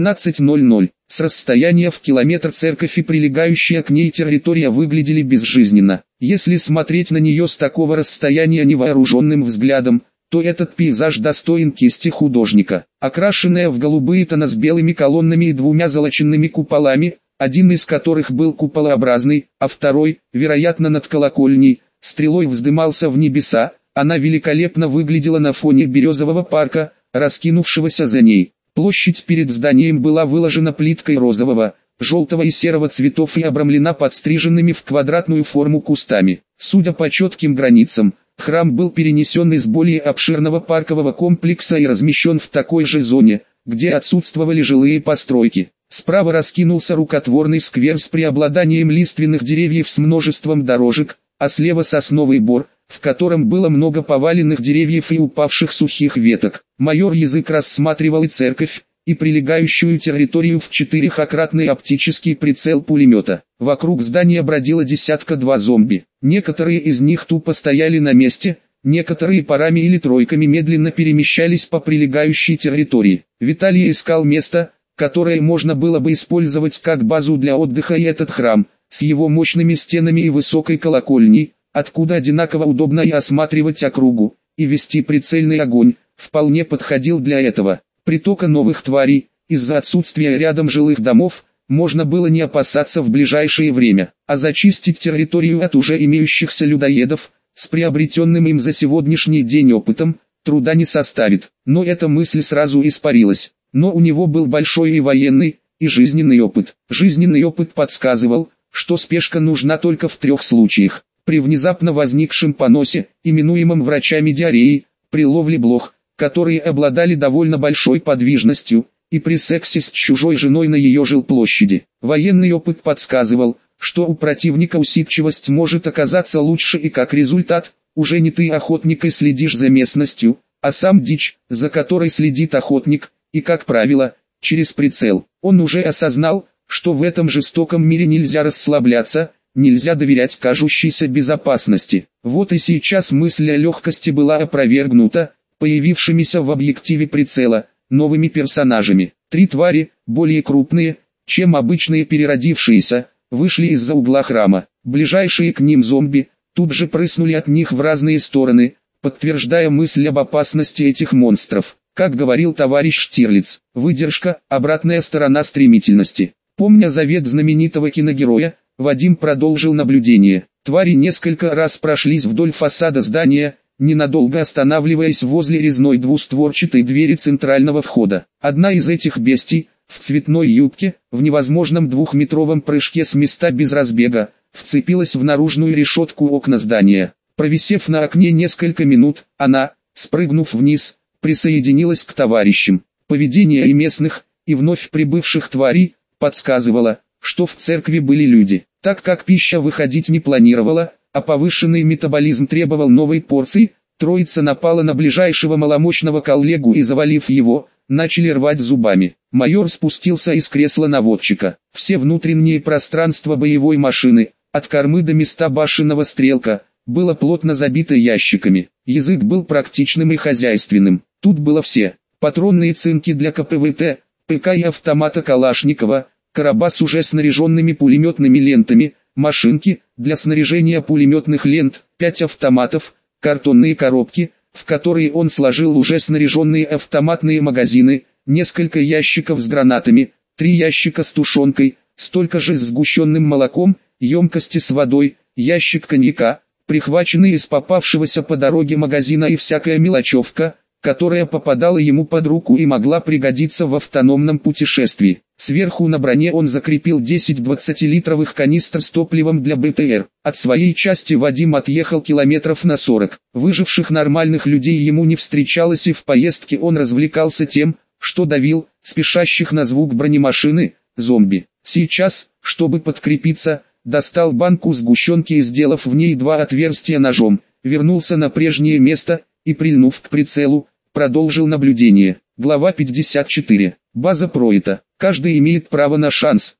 17:00. С расстояния в километр церковь и прилегающая к ней территория выглядели безжизненно. Если смотреть на нее с такого расстояния невооруженным взглядом, то этот пейзаж достоин кисти художника. Окрашенная в голубые тона с белыми колоннами и двумя золоченными куполами, один из которых был куполообразный, а второй, вероятно над колокольней, стрелой вздымался в небеса. Она великолепно выглядела на фоне березового парка, раскинувшегося за ней. Площадь перед зданием была выложена плиткой розового, желтого и серого цветов и обрамлена подстриженными в квадратную форму кустами. Судя по четким границам, храм был перенесен из более обширного паркового комплекса и размещен в такой же зоне, где отсутствовали жилые постройки. Справа раскинулся рукотворный сквер с преобладанием лиственных деревьев с множеством дорожек, а слева сосновый бор, в котором было много поваленных деревьев и упавших сухих веток. Майор Язык рассматривал и церковь, и прилегающую территорию в 4-кратный оптический прицел пулемета. Вокруг здания бродило десятка-два зомби. Некоторые из них тупо стояли на месте, некоторые парами или тройками медленно перемещались по прилегающей территории. Виталий искал место, которое можно было бы использовать как базу для отдыха, и этот храм, с его мощными стенами и высокой колокольней, откуда одинаково удобно и осматривать округу, и вести прицельный огонь, вполне подходил для этого. Притока новых тварей, из-за отсутствия рядом жилых домов, можно было не опасаться в ближайшее время, а зачистить территорию от уже имеющихся людоедов, с приобретенным им за сегодняшний день опытом, труда не составит. Но эта мысль сразу испарилась. Но у него был большой и военный, и жизненный опыт. Жизненный опыт подсказывал, что спешка нужна только в 3 случаях: при внезапно возникшем поносе, именуемом врачами диареей, при ловле блох, которые обладали довольно большой подвижностью, и при сексе с чужой женой на ее жилплощади. Военный опыт подсказывал, что у противника усидчивость может оказаться лучше, и как результат, уже не ты охотник и следишь за местностью, а сам дичь, за которой следит охотник, и как правило, через прицел. Он уже осознал, что в этом жестоком мире нельзя расслабляться, нельзя доверять кажущейся безопасности. Вот и сейчас мысль о легкости была опровергнута появившимися в объективе прицела новыми персонажами. 3 твари, более крупные, чем обычные переродившиеся, вышли из-за угла храма. Ближайшие к ним зомби тут же прыснули от них в разные стороны, подтверждая мысль об опасности этих монстров. Как говорил товарищ Штирлиц, выдержка – обратная сторона стремительности. Помня завет знаменитого киногероя, Вадим продолжил наблюдение. Твари несколько раз прошлись вдоль фасада здания, ненадолго останавливаясь возле резной двустворчатой двери центрального входа. Одна из этих бестий, в цветной юбке, в невозможном 2-метровом прыжке с места без разбега, вцепилась в наружную решетку окна здания. Провисев на окне несколько минут, она, спрыгнув вниз, присоединилась к товарищам. Поведение и местных, и вновь прибывших тварей подсказывало, что в церкви были люди. Так как пища выходить не планировала, а повышенный метаболизм требовал новой порции, троица напала на ближайшего маломощного коллегу и, завалив его, начали рвать зубами. Майор спустился из кресла наводчика. Все внутренние пространства боевой машины, от кормы до места башенного стрелка, было плотно забито ящиками. Язык был практичным и хозяйственным. Тут было все: патронные цинки для КПВТ, ПК и автомата Калашникова, короба с уже снаряженными пулеметными лентами, машинки для снаряжения пулеметных лент, 5 автоматов, картонные коробки, в которые он сложил уже снаряженные автоматные магазины, несколько ящиков с гранатами, 3 ящика с тушенкой, столько же с сгущенным молоком, емкости с водой, ящик коньяка, прихваченные из попавшегося по дороге магазина и всякая мелочевка, которая попадала ему под руку и могла пригодиться в автономном путешествии. Сверху на броне он закрепил 10 20-литровых канистр с топливом для БТР. От своей части Вадим отъехал километров на 40. Выживших нормальных людей ему не встречалось, и в поездке он развлекался тем, что давил спешащих на звук бронемашины зомби. Сейчас, чтобы подкрепиться, достал банку сгущенки и, сделав в ней 2 отверстия ножом, вернулся на прежнее место и, прильнув к прицелу, продолжил наблюдение. Глава 54. База Проита. Каждый имеет право на шанс.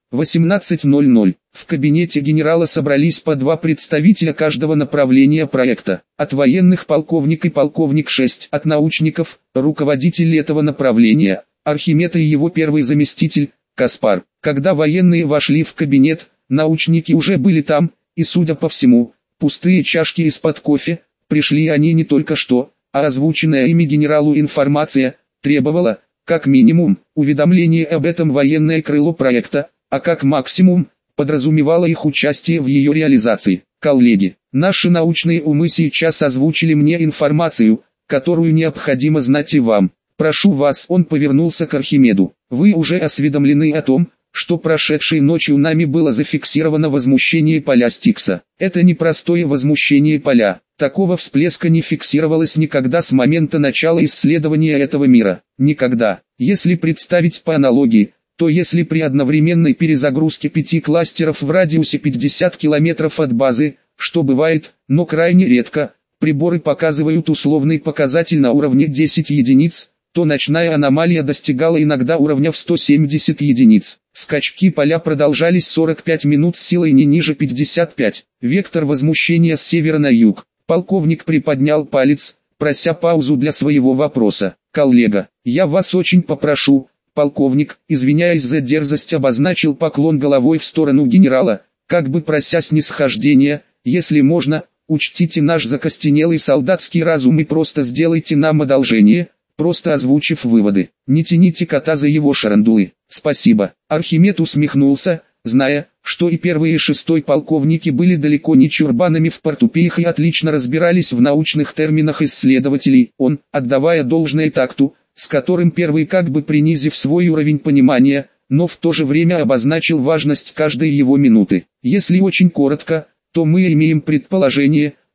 18:00. В кабинете генерала собрались по 2 представителя каждого направления проекта. От военных полковник и полковник 6. От научников, руководитель этого направления, Архимед и его первый заместитель, Каспар. Когда военные вошли в кабинет, научники уже были там, и, судя по всему, пустые чашки из-под кофе, пришли они не только что, а озвученная ими генералу информация требовала, как минимум, уведомление об этом военное крыло проекта, а как максимум, подразумевало их участие в ее реализации. Коллеги, наши научные умы сейчас озвучили мне информацию, которую необходимо знать и вам. Прошу вас, он повернулся к Архимеду. Вы уже осведомлены о том, что прошедшей ночью нами было зафиксировано возмущение поля Стикса. Это не простое возмущение поля. Такого всплеска не фиксировалось никогда с момента начала исследования этого мира. Никогда. Если представить по аналогии, то если при одновременной перезагрузке 5 кластеров в радиусе 50 километров от базы, что бывает, но крайне редко, приборы показывают условный показатель на уровне 10 единиц, то ночная аномалия достигала иногда уровня в 170 единиц. Скачки поля продолжались 45 минут с силой не ниже 55. Вектор возмущения с севера на юг. Полковник приподнял палец, прося паузу для своего вопроса. «Коллега, я вас очень попрошу». Полковник, извиняясь за дерзость, обозначил поклон головой в сторону генерала, как бы прося снисхождения. «Если можно, учтите наш закостенелый солдатский разум и просто сделайте нам одолжение». Просто озвучив выводы. Не тяните кота за его шарандулы. Спасибо. Архимед усмехнулся, зная, что и первые и 6-й полковники были далеко не чурбанами в портупеях и отлично разбирались в научных терминах исследователей. Он, отдавая должное такту, с которым первый, как бы принизив свой уровень понимания, но в то же время обозначил важность каждой его минуты. Если очень коротко, то мы имеем предположение,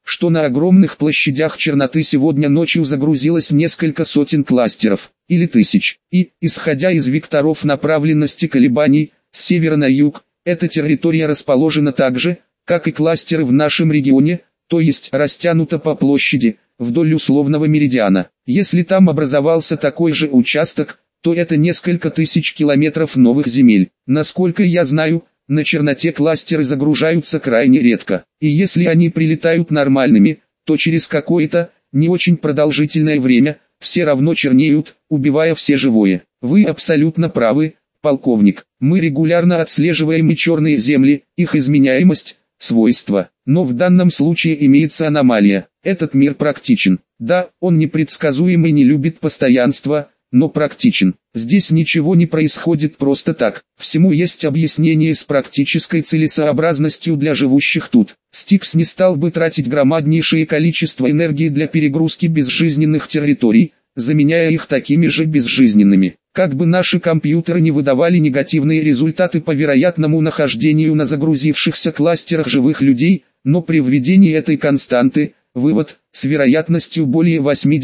что на огромных площадях черноты сегодня ночью загрузилось несколько сотен кластеров, или тысяч, и, исходя из векторов направленности колебаний, с севера на юг, эта территория расположена так же, как и кластеры в нашем регионе, то есть растянута по площади, вдоль условного меридиана. Если там образовался такой же участок, то это несколько тысяч километров новых земель. Насколько я знаю, на черноте кластеры загружаются крайне редко, и если они прилетают нормальными, то через какое-то, не очень продолжительное время, все равно чернеют, убивая все живое. Вы абсолютно правы, полковник. Мы регулярно отслеживаем и черные земли, их изменяемость, свойства. Но в данном случае имеется аномалия. Этот мир практичен. Да, он непредсказуем и не любит постоянства, но практичен. Здесь ничего не происходит просто так. Всему есть объяснение с практической целесообразностью для живущих тут. Стикс не стал бы тратить громаднейшее количество энергии для перегрузки безжизненных территорий, заменяя их такими же безжизненными. Как бы наши компьютеры не выдавали негативные результаты по вероятному нахождению на загрузившихся кластерах живых людей, но при введении этой константы, вывод, с вероятностью более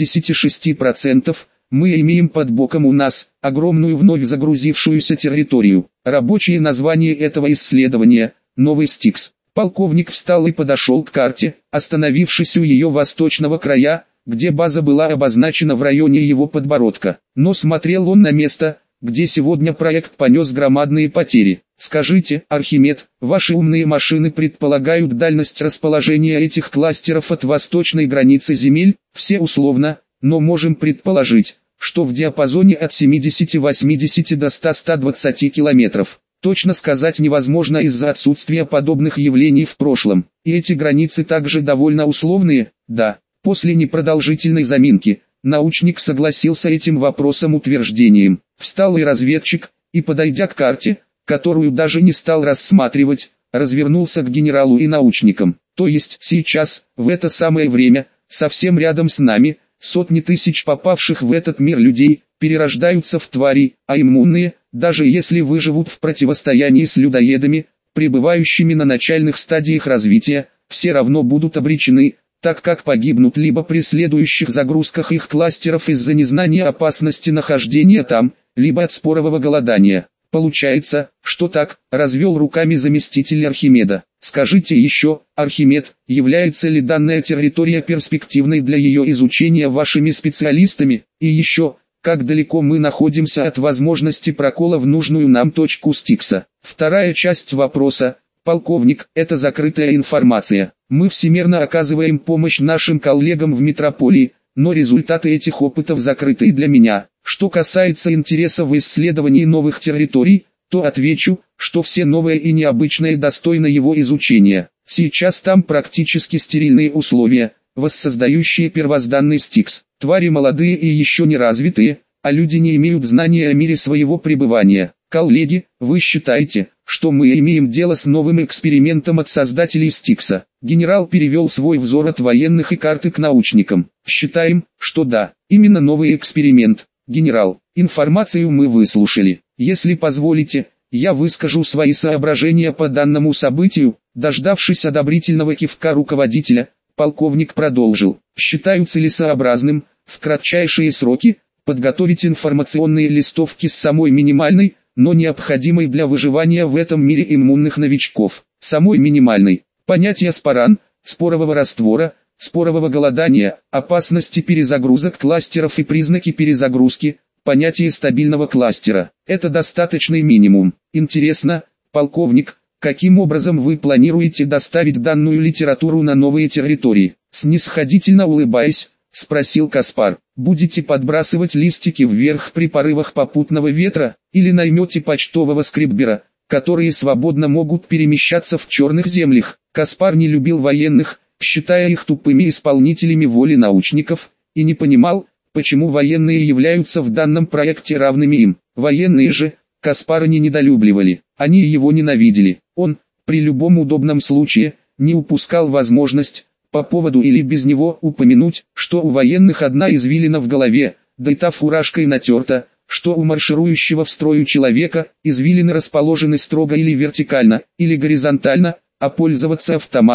86%, мы имеем под боком у нас огромную вновь загрузившуюся территорию. Рабочее название этого исследования – Новый Стикс. Полковник встал и подошел к карте, остановившись у ее восточного края, где база была обозначена в районе его подбородка. Но смотрел он на место, где сегодня проект понес громадные потери. Скажите, Архимед, ваши умные машины предполагают дальность расположения этих кластеров от восточной границы земель, все условно, но можем предположить, что в диапазоне от 70-80 до 100-120 километров. Точно сказать невозможно из-за отсутствия подобных явлений в прошлом. И эти границы также довольно условные, да. После непродолжительной заминки, научник согласился этим вопросом утверждением. Встал и разведчик, и подойдя к карте, которую даже не стал рассматривать, развернулся к генералу и научникам. То есть сейчас, в это самое время, совсем рядом с нами, сотни тысяч попавших в этот мир людей, перерождаются в твари, а иммунные, даже если выживут в противостоянии с людоедами, пребывающими на начальных стадиях развития, все равно будут обречены, так как погибнут либо при следующих загрузках их кластеров из-за незнания опасности нахождения там, либо от спорового голодания. Получается, что так, развел руками заместитель Архимеда. Скажите еще, Архимед, является ли данная территория перспективной для ее изучения вашими специалистами? И еще, как далеко мы находимся от возможности прокола в нужную нам точку Стикса? Вторая часть вопроса. Полковник, это закрытая информация. Мы всемирно оказываем помощь нашим коллегам в метрополии, но результаты этих опытов закрыты и для меня. Что касается интереса в исследовании новых территорий, то отвечу, что все новое и необычное достойно его изучения. Сейчас там практически стерильные условия, воссоздающие первозданный Стикс. Твари молодые и еще не развитые, а люди не имеют знания о мире своего пребывания. Коллеги, вы считаете, что мы имеем дело с новым экспериментом от создателей Стикса? Генерал перевел свой взор от военных и карты к научникам. Считаем, что да, именно новый эксперимент. Генерал, информацию мы выслушали. Если позволите, я выскажу свои соображения по данному событию. Дождавшись одобрительного кивка руководителя, полковник продолжил. Считаю целесообразным, в кратчайшие сроки, подготовить информационные листовки с самой минимальной, но необходимой для выживания в этом мире иммунных новичков. Самой минимальной. Понятия споран, спорового раствора, спорового голодания, опасности перезагрузок кластеров и признаки перезагрузки, понятие стабильного кластера. Это достаточный минимум. Интересно, полковник, каким образом вы планируете доставить данную литературу на новые территории? Снисходительно улыбаясь, спросил Каспар. Будете подбрасывать листики вверх при порывах попутного ветра, или наймете почтового скрипбера, которые свободно могут перемещаться в черных землях? Каспар не любил военных, считая их тупыми исполнителями воли научников, и не понимал, почему военные являются в данном проекте равными им. Военные же, Каспара не недолюбливали, они его ненавидели. Он, при любом удобном случае, не упускал возможность, по поводу или без него, упомянуть, что у военных одна извилина в голове, да и та фуражкой натерта, что у марширующего в строю человека, извилины расположены строго или вертикально, или горизонтально, а пользоваться автоматом,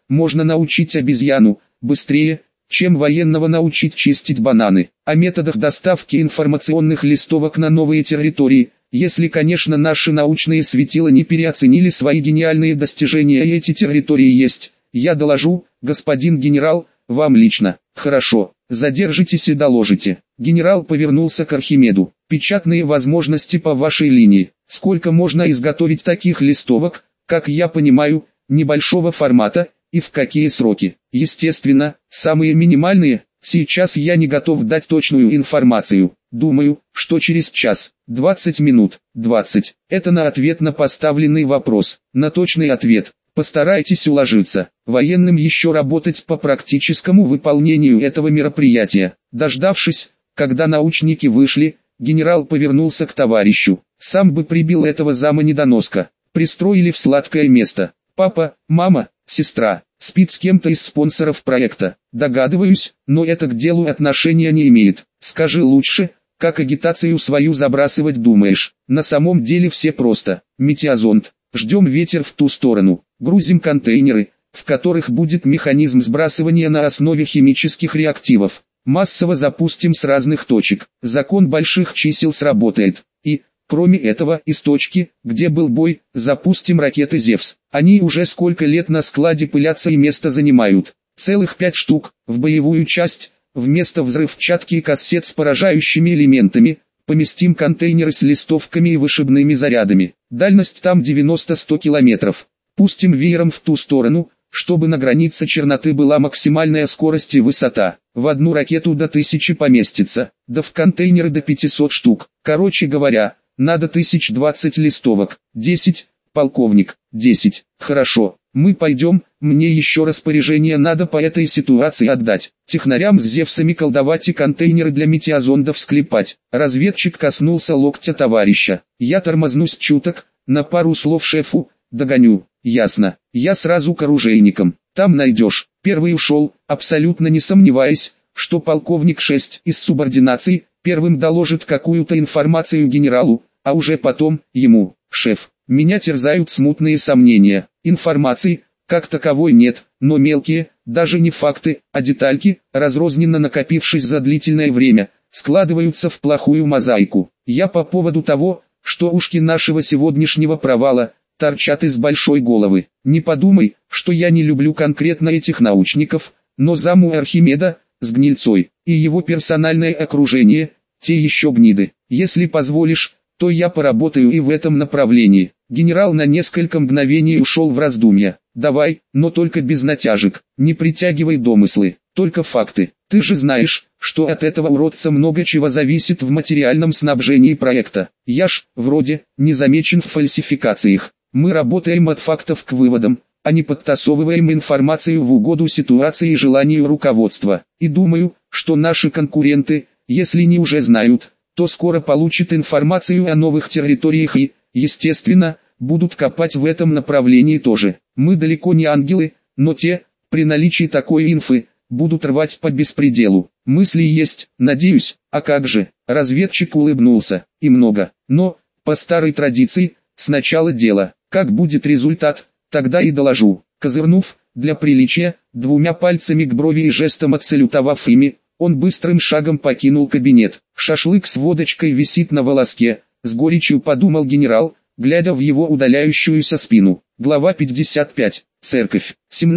можно научить обезьяну быстрее, чем военного научить чистить бананы. О методах доставки информационных листовок на новые территории, если, конечно, наши научные светила не переоценили свои гениальные достижения и эти территории есть, я доложу, господин генерал, вам лично. Хорошо, задержитесь и доложите. Генерал повернулся к Архимеду. Печатные возможности по вашей линии. Сколько можно изготовить таких листовок, как я понимаю, небольшого формата, и в какие сроки? Естественно, самые минимальные. Сейчас я не готов дать точную информацию. Думаю, что через час, 20 минут, 20. Это на ответ на поставленный вопрос. На точный ответ. Постарайтесь уложиться. Военным еще работать по практическому выполнению этого мероприятия. Дождавшись, когда научники вышли, генерал повернулся к товарищу. Сам бы прибил этого зама-недоноска. Пристроили в сладкое место. Папа, мама, сестра, спит с кем-то из спонсоров проекта. Догадываюсь, но это к делу отношения не имеет. Скажи лучше, как агитацию свою забрасывать думаешь? На самом деле все просто. Метеозонд. Ждем ветер в ту сторону. Грузим контейнеры, в которых будет механизм сбрасывания на основе химических реактивов. Массово запустим с разных точек. Закон больших чисел сработает. И, кроме этого, из точки, где был бой, запустим ракеты «Зевс». Они уже сколько лет на складе пылятся и место занимают. Целых 5 штук, в боевую часть, вместо взрывчатки и кассет с поражающими элементами, поместим контейнеры с листовками и вышибными зарядами. Дальность там 90-100 километров. Пустим веером в ту сторону, чтобы на границе черноты была максимальная скорость и высота. В одну ракету до 1000 поместится, да в контейнеры до 500 штук. Короче говоря, надо 1020 листовок. 10, полковник, 10. Хорошо, мы пойдем, мне еще распоряжение надо по этой ситуации отдать. Технарям с Зевсами колдовать и контейнеры для метеозондов склепать. Разведчик коснулся локтя товарища. Я тормознусь чуток, на пару слов шефу, догоню. Ясно, я сразу к оружейникам. Там найдешь. Первый ушел, абсолютно не сомневаясь, что полковник 6 из субординации первым доложит какую-то информацию генералу, а уже потом ему. Шеф, меня терзают смутные сомнения. Информации, как таковой нет, но мелкие, даже не факты, а детальки, разрозненно накопившись за длительное время, складываются в плохую мозаику. Я по поводу того, что ушки нашего сегодняшнего провала торчат из большой головы. Не подумай, что я не люблю конкретно этих научников, но заму Архимеда, с гнильцой, и его персональное окружение, те еще гниды. Если позволишь, то я поработаю и в этом направлении. Генерал на несколько мгновений ушел в раздумья. Давай, но только без натяжек, не притягивай домыслы, только факты. Ты же знаешь, что от этого уродца много чего зависит в материальном снабжении проекта. Я ж, вроде, не замечен в фальсификациях. Мы работаем от фактов к выводам, а не подтасовываем информацию в угоду ситуации и желанию руководства. И думаю, что наши конкуренты, если не уже знают, то скоро получат информацию о новых территориях и, естественно, будут копать в этом направлении тоже. Мы далеко не ангелы, но те, при наличии такой инфы, будут рвать по беспределу. Мысли есть, надеюсь, а как же? Разведчик улыбнулся. И много. Но, по старой традиции, сначала дело. Как будет результат, тогда и доложу. Козырнув, для приличия, 2 пальцами к брови и жестом отсалютовав ими, он быстрым шагом покинул кабинет. Шашлык с водочкой висит на волоске, с горечью подумал генерал, глядя в его удаляющуюся спину. Глава 55. Церковь.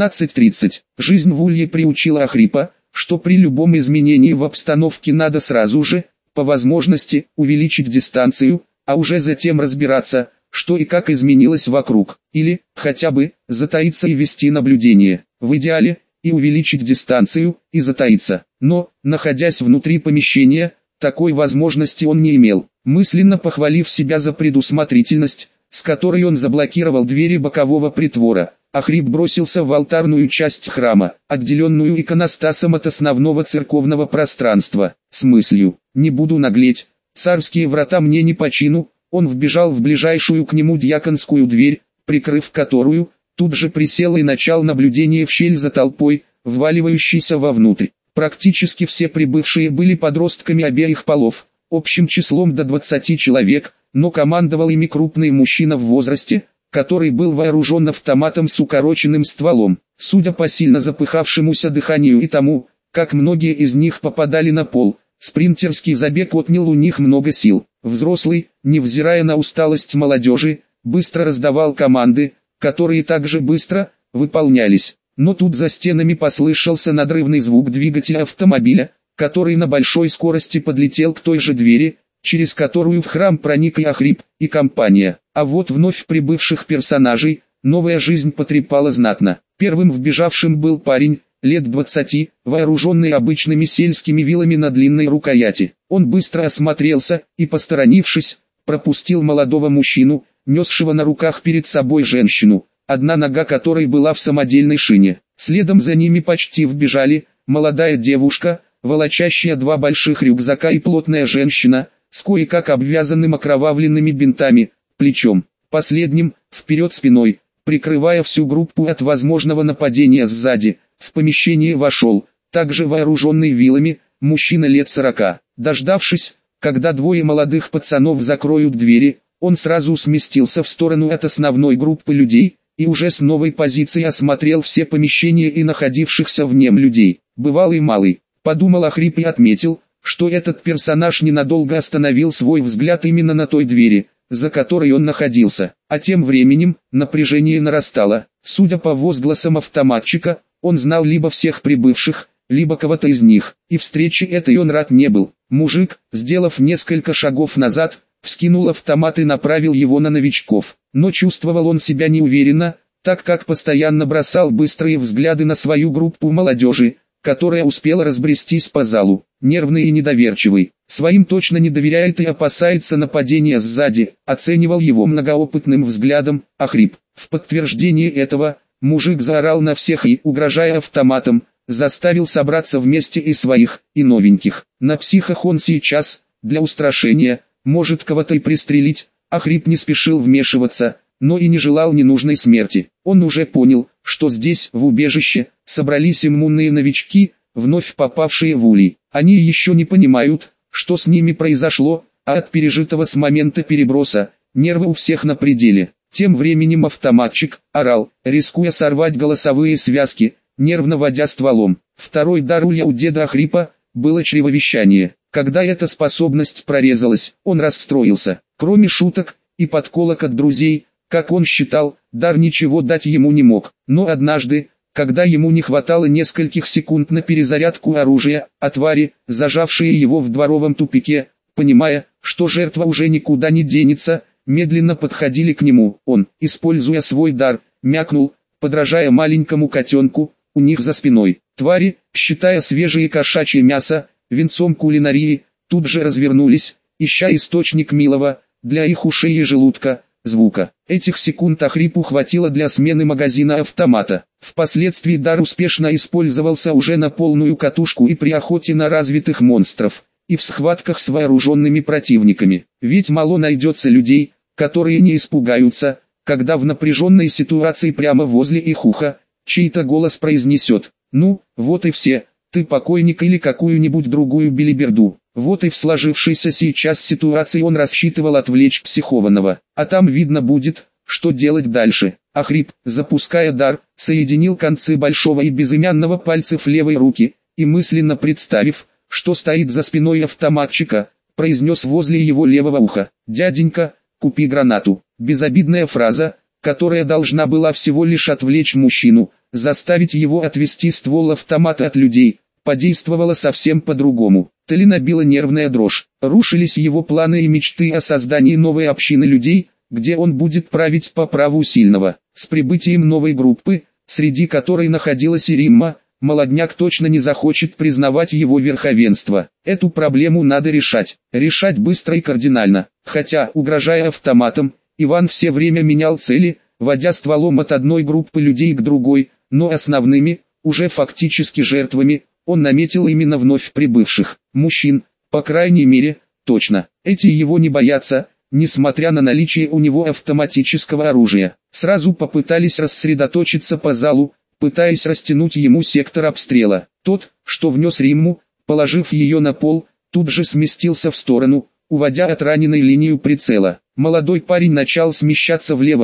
17:30. Жизнь в Улье приучила Ахрипа, что при любом изменении в обстановке надо сразу же, по возможности, увеличить дистанцию, а уже затем разбираться, что и как изменилось вокруг, или, хотя бы, затаиться и вести наблюдение. В идеале, и увеличить дистанцию, и затаиться. Но, находясь внутри помещения, такой возможности он не имел. Мысленно похвалив себя за предусмотрительность, с которой он заблокировал двери бокового притвора, Ахрип бросился в алтарную часть храма, отделенную иконостасом от основного церковного пространства, с мыслью: «Не буду наглеть, царские врата мне не по чину». Он вбежал в ближайшую к нему дьяконскую дверь, прикрыв которую, тут же присел и начал наблюдение в щель за толпой, вваливающейся вовнутрь. Практически все прибывшие были подростками обеих полов, общим числом до 20 человек, но командовал ими крупный мужчина в возрасте, который был вооружен автоматом с укороченным стволом. Судя по сильно запыхавшемуся дыханию и тому, как многие из них попадали на пол, спринтерский забег отнял у них много сил. Взрослый, невзирая на усталость молодежи, быстро раздавал команды, которые также быстро выполнялись. Но тут за стенами послышался надрывный звук двигателя автомобиля, который на большой скорости подлетел к той же двери, через которую в храм проник и Ахрип, и компания. А вот вновь прибывших персонажей, новая жизнь потрепала знатно. Первым вбежавшим был парень, лет 20, вооруженный обычными сельскими вилами на длинной рукояти. Он быстро осмотрелся и, посторонившись, пропустил молодого мужчину, несшего на руках перед собой женщину, одна нога которой была в самодельной шине. Следом за ними почти вбежали молодая девушка, волочащая 2 больших рюкзака, и плотная женщина, с кое-как обвязанным окровавленными бинтами, плечом. Последним, вперед спиной, прикрывая всю группу от возможного нападения сзади, в помещение вошел, также вооруженный вилами, мужчина лет 40. Дождавшись, когда 2 молодых пацанов закроют двери, он сразу сместился в сторону от основной группы людей, и уже с новой позиции осмотрел все помещения и находившихся в нем людей. Бывалый малый, подумал Ахрип и отметил, что этот персонаж ненадолго остановил свой взгляд именно на той двери, за которой он находился. А тем временем, напряжение нарастало. Судя по возгласам автоматчика, он знал либо всех прибывших, либо кого-то из них, и встречи этой он рад не был. Мужик, сделав несколько шагов назад, вскинул автомат и направил его на новичков. Но чувствовал он себя неуверенно, так как постоянно бросал быстрые взгляды на свою группу молодежи, которая успела разбрестись по залу. Нервный и недоверчивый, своим точно не доверяет и опасается нападения сзади, оценивал его многоопытным взглядом Ахрип. В подтверждение этого, мужик заорал на всех и, угрожая автоматом, заставил собраться вместе и своих, и новеньких. На психах он сейчас, для устрашения, может кого-то и пристрелить. Ахрип не спешил вмешиваться, но и не желал ненужной смерти. Он уже понял, что здесь, в убежище, собрались иммунные новички, вновь попавшие в улей. Они еще не понимают, что с ними произошло, а от пережитого с момента переброса, нервы у всех на пределе. Тем временем автоматчик орал, рискуя сорвать голосовые связки, нервно водя стволом. Второй дар у деда Ахрипа было чревовещание. Когда эта способность прорезалась, он расстроился. Кроме шуток и подколок от друзей, как он считал, дар ничего дать ему не мог. Но однажды, когда ему не хватало нескольких секунд на перезарядку оружия, а твари, зажавшие его в дворовом тупике, понимая, что жертва уже никуда не денется, медленно подходили к нему. Он, используя свой дар, мякнул, подражая маленькому котенку, у них за спиной. Твари, считая свежее кошачье мясо венцом кулинарии, тут же развернулись, ища источник милого, для их ушей и желудка, звука. Этих секунд Ахрипу хватило для смены магазина автомата. Впоследствии дар успешно использовался уже на полную катушку и при охоте на развитых монстров, и в схватках с вооруженными противниками. Ведь мало найдется людей, которые не испугаются, когда в напряженной ситуации прямо возле их уха, чей-то голос произнесет: «Ну, вот и все, ты покойник» или какую-нибудь другую белиберду. Вот и в сложившейся сейчас ситуации он рассчитывал отвлечь психованного, а там видно будет, что делать дальше. Ахрип, запуская дар, соединил концы большого и безымянного пальцев левой руки, и мысленно представив, что стоит за спиной автоматчика, произнес возле его левого уха: «Дяденька, купи гранату». Безобидная фраза, которая должна была всего лишь отвлечь мужчину, заставить его отвести ствол автомата от людей, подействовала совсем по-другому. Телина била нервная дрожь, рушились его планы и мечты о создании новой общины людей, где он будет править по праву сильного. С прибытием новой группы, среди которой находилась и Римма, молодняк точно не захочет признавать его верховенство. Эту проблему надо решать быстро и кардинально. Хотя, угрожая автоматом, Иван все время менял цели, водя стволом от одной группы людей к другой, но основными, уже фактически жертвами, он наметил именно вновь прибывших мужчин, по крайней мере, точно. Эти его не боятся, несмотря на наличие у него автоматического оружия. Сразу попытались рассредоточиться по залу, пытаясь растянуть ему сектор обстрела. Тот, что внес Римму, положив ее на пол, тут же сместился в сторону, уводя от раненой линию прицела. Молодой парень начал смещаться влево и,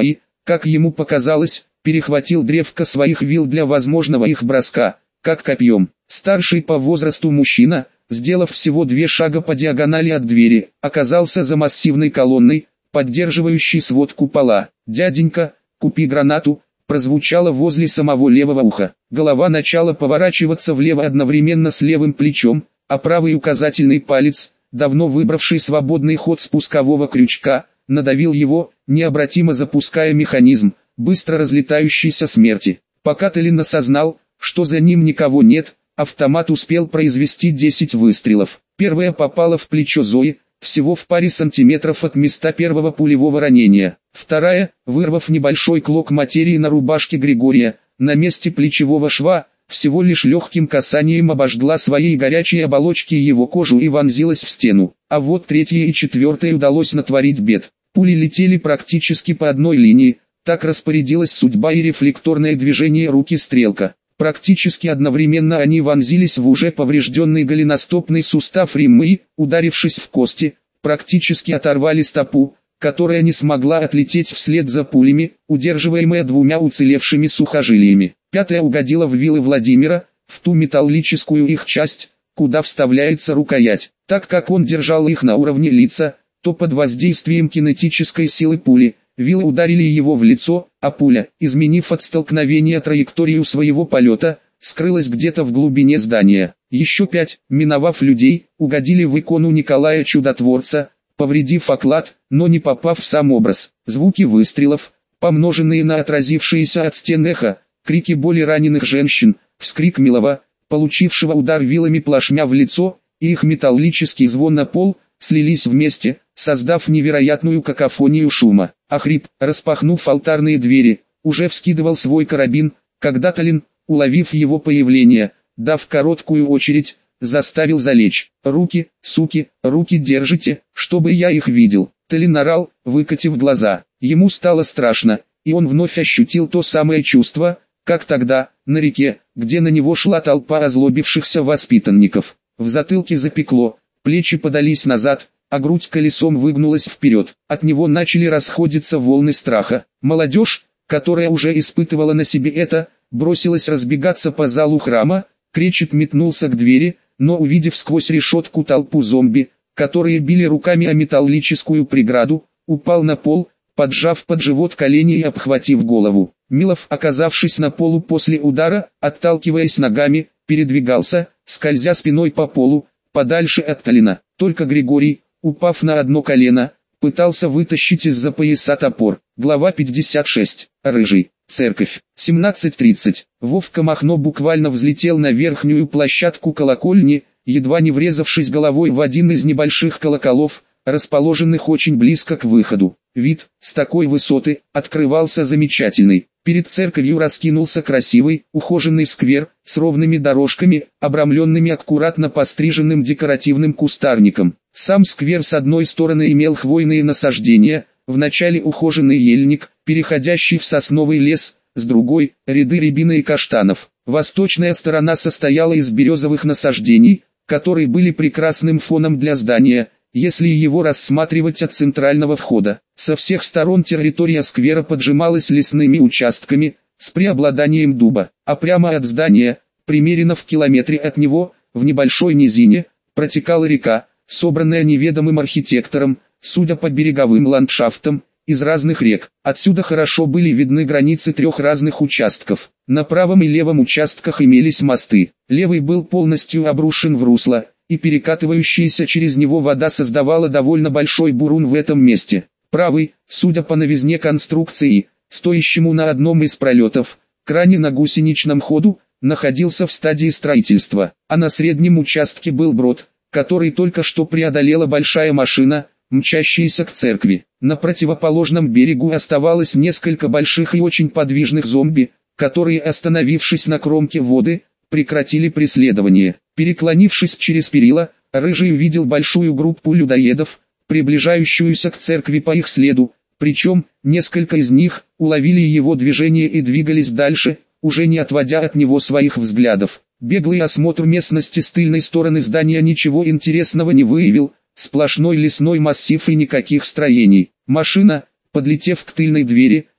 как ему показалось, перехватил древко своих вил для возможного их броска, как копьем. Старший по возрасту мужчина, сделав всего 2 шага по диагонали от двери, оказался за массивной колонной, поддерживающей свод купола. «Дяденька, купи гранату», прозвучало возле самого левого уха. Голова начала поворачиваться влево одновременно с левым плечом, а правый указательный палец, давно выбравший свободный ход спускового крючка, надавил его, необратимо запуская механизм, быстро разлетающийся смерти. Пока Талин осознал, что за ним никого нет, автомат успел произвести 10 выстрелов. Первая попала в плечо Зои, всего в паре сантиметров от места первого пулевого ранения. Вторая, вырвав небольшой клок материи на рубашке Григория, на месте плечевого шва, всего лишь легким касанием обожгла своей горячей оболочки его кожу и вонзилась в стену. А вот третьей и четвертой удалось натворить бед. Пули летели практически по одной линии, так распорядилась судьба и рефлекторное движение руки стрелка. Практически одновременно они вонзились в уже поврежденный голеностопный сустав Риммы и, ударившись в кости, практически оторвали стопу, которая не смогла отлететь вслед за пулями, удерживаемая 2 уцелевшими сухожилиями. Пятая угодила в вилы Владимира, в ту металлическую их часть, куда вставляется рукоять. Так как он держал их на уровне лица, то под воздействием кинетической силы пули, вилы ударили его в лицо, а пуля, изменив от столкновения траекторию своего полета, скрылась где-то в глубине здания. Еще 5, миновав людей, угодили в икону Николая Чудотворца, повредив оклад, но не попав в сам образ. Звуки выстрелов, помноженные на отразившиеся от стен эхо, крики боли раненых женщин, вскрик Милова, получившего удар вилами плашмя в лицо, и их металлический звон на пол, слились вместе, создав невероятную какофонию шума. Ахрип, распахнув алтарные двери, уже вскидывал свой карабин, когда Талин, уловив его появление, дав короткую очередь, заставил залечь. «Руки, суки, руки держите, чтобы я их видел!» Талин орал, выкатив глаза. Ему стало страшно, и он вновь ощутил то самое чувство, как тогда, на реке, где на него шла толпа озлобившихся воспитанников. В затылке запекло, плечи подались назад, а грудь колесом выгнулась вперед. От него начали расходиться волны страха. Молодежь, которая уже испытывала на себе это, бросилась разбегаться по залу храма. Кречет метнулся к двери, но увидев сквозь решетку толпу зомби, которые били руками о металлическую преграду, упал на пол, поджав под живот колени и обхватив голову. Милов, оказавшись на полу после удара, отталкиваясь ногами, передвигался, скользя спиной по полу, подальше от Талина. Только Григорий, упав на одно колено, пытался вытащить из-за пояса топор. Глава 56. Рыжий. Церковь. 17:30. Вовка Махно буквально взлетел на верхнюю площадку колокольни, едва не врезавшись головой в один из небольших колоколов, расположенных очень близко к выходу. Вид, с такой высоты, открывался замечательный. Перед церковью раскинулся красивый, ухоженный сквер, с ровными дорожками, обрамленными аккуратно постриженным декоративным кустарником. Сам сквер с одной стороны имел хвойные насаждения, вначале ухоженный ельник, переходящий в сосновый лес, с другой – ряды рябины и каштанов. Восточная сторона состояла из березовых насаждений, которые были прекрасным фоном для здания, если его рассматривать от центрального входа. Со всех сторон территория сквера поджималась лесными участками, с преобладанием дуба, а прямо от здания, примерно в километре от него, в небольшой низине, протекала река, собранная неведомым архитектором, судя по береговым ландшафтам, из разных рек. Отсюда хорошо были видны границы 3 разных участков. На правом и левом участках имелись мосты. Левый был полностью обрушен в русло, и перекатывающаяся через него вода создавала довольно большой бурун в этом месте. Правый, судя по новизне конструкции, стоящему на одном из пролетов, кране на гусеничном ходу, находился в стадии строительства, а на среднем участке был брод, который только что преодолела большая машина, мчащаяся к церкви. На противоположном берегу оставалось несколько больших и очень подвижных зомби, которые, остановившись на кромке воды, прекратили преследование. Переклонившись через перила, Рыжий увидел большую группу людоедов, приближающуюся к церкви по их следу, причем, несколько из них, уловили его движение и двигались дальше, уже не отводя от него своих взглядов. Беглый осмотр местности с тыльной стороны здания ничего интересного не выявил, сплошной лесной массив и никаких строений. Машина, подлетев к тыльной двери,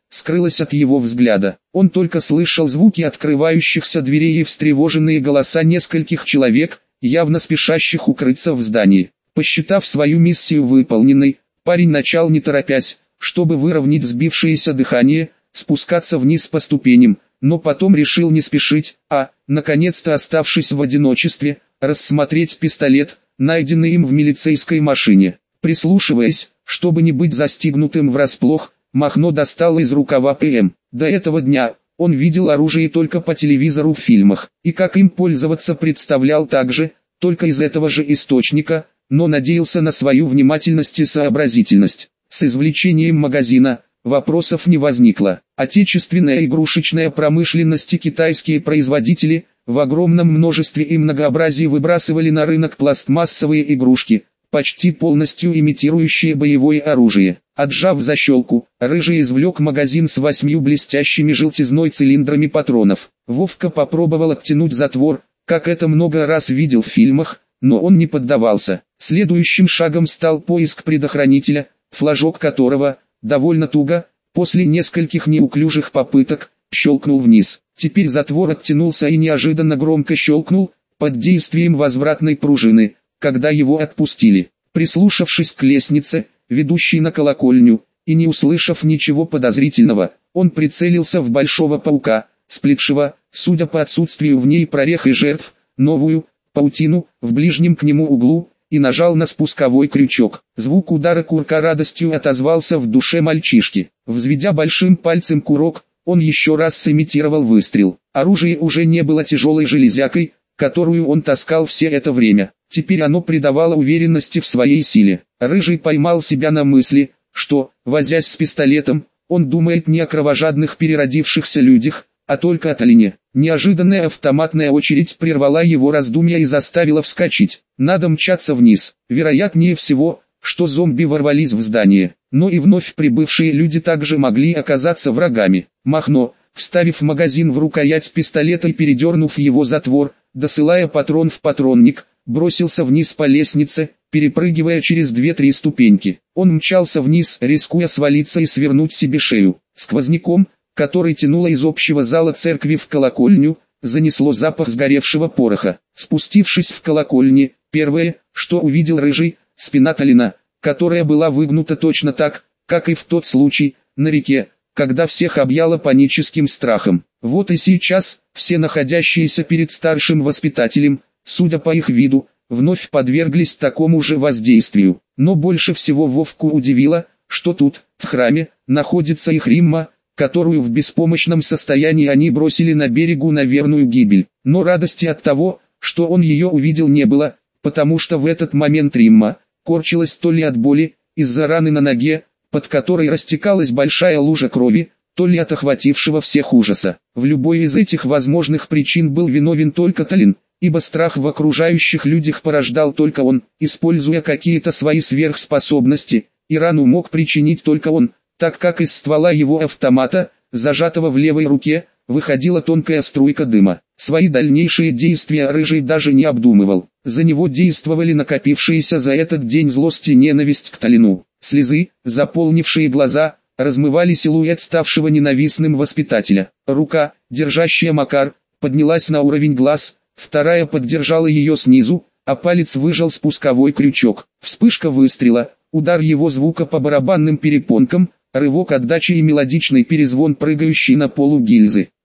скрылась от его взгляда. Он только слышал звуки открывающихся дверей и встревоженные голоса нескольких человек, явно спешащих укрыться в здании. Посчитав свою миссию выполненной, парень начал не торопясь, чтобы выровнять сбившееся дыхание, спускаться вниз по ступеням, но потом решил не спешить, а, наконец-то оставшись в одиночестве, рассмотреть пистолет, найденный им в милицейской машине. Прислушиваясь, чтобы не быть застигнутым врасплох, Махно достал из рукава ПМ. До этого дня он видел оружие только по телевизору в фильмах, и как им пользоваться представлял также, только из этого же источника, но надеялся на свою внимательность и сообразительность. С извлечением магазина вопросов не возникло. Отечественная игрушечная промышленность и китайские производители в огромном множестве и многообразии выбрасывали на рынок пластмассовые игрушки, почти полностью имитирующие боевое оружие. Отжав защелку, Рыжий извлек магазин с 8 блестящими желтизной цилиндрами патронов. Вовка попробовал оттянуть затвор, как это много раз видел в фильмах, но он не поддавался. Следующим шагом стал поиск предохранителя, флажок которого, довольно туго, после нескольких неуклюжих попыток, щелкнул вниз. Теперь затвор оттянулся и неожиданно громко щелкнул, под действием возвратной пружины, когда его отпустили. Прислушавшись к лестнице, ведущей на колокольню, и не услышав ничего подозрительного, он прицелился в большого паука, сплетшего, судя по отсутствию в ней прорех и жертв, новую паутину в ближнем к нему углу, и нажал на спусковой крючок. Звук удара курка радостью отозвался в душе мальчишки. Взведя большим пальцем курок, он еще раз сымитировал выстрел. Оружие уже не было тяжелой железякой, которую он таскал все это время. Теперь оно придавало уверенности в своей силе. Рыжий поймал себя на мысли, что, возясь с пистолетом, он думает не о кровожадных переродившихся людях, а только о Талине. Неожиданная автоматная очередь прервала его раздумья и заставила вскочить. Надо мчаться вниз. Вероятнее всего, что зомби ворвались в здание, но и вновь прибывшие люди также могли оказаться врагами. Махно, вставив магазин в рукоять пистолета и передернув его затвор, досылая патрон в патронник, бросился вниз по лестнице, перепрыгивая через 2-3 ступеньки. Он мчался вниз, рискуя свалиться и свернуть себе шею. Сквозняком, который тянуло из общего зала церкви в колокольню, занесло запах сгоревшего пороха. Спустившись в колокольне, первое, что увидел Рыжий, спина Талина, которая была выгнута точно так, как и в тот случай, на реке, когда всех объяло паническим страхом. Вот и сейчас, все находящиеся перед старшим воспитателем, судя по их виду, вновь подверглись такому же воздействию. Но больше всего Вовку удивило, что тут, в храме, находится их Римма, которую в беспомощном состоянии они бросили на берегу на верную гибель. Но радости от того, что он ее увидел, не было, потому что в этот момент Римма корчилась то ли от боли, из-за раны на ноге, под которой растекалась большая лужа крови, то ли от охватившего всех ужаса. В любой из этих возможных причин был виновен только Талин, ибо страх в окружающих людях порождал только он, используя какие-то свои сверхспособности, и рану мог причинить только он, так как из ствола его автомата, зажатого в левой руке, выходила тонкая струйка дыма. Свои дальнейшие действия Рыжий даже не обдумывал. За него действовали накопившиеся за этот день злость и ненависть к Талину. Слезы, заполнившие глаза, размывали силуэт ставшего ненавистным воспитателя. Рука, держащая Макар, поднялась на уровень глаз, вторая поддержала ее снизу, а палец выжал спусковой крючок. Вспышка выстрела, удар его звука по барабанным перепонкам, рывок отдачи и мелодичный перезвон прыгающей на полу гильзы.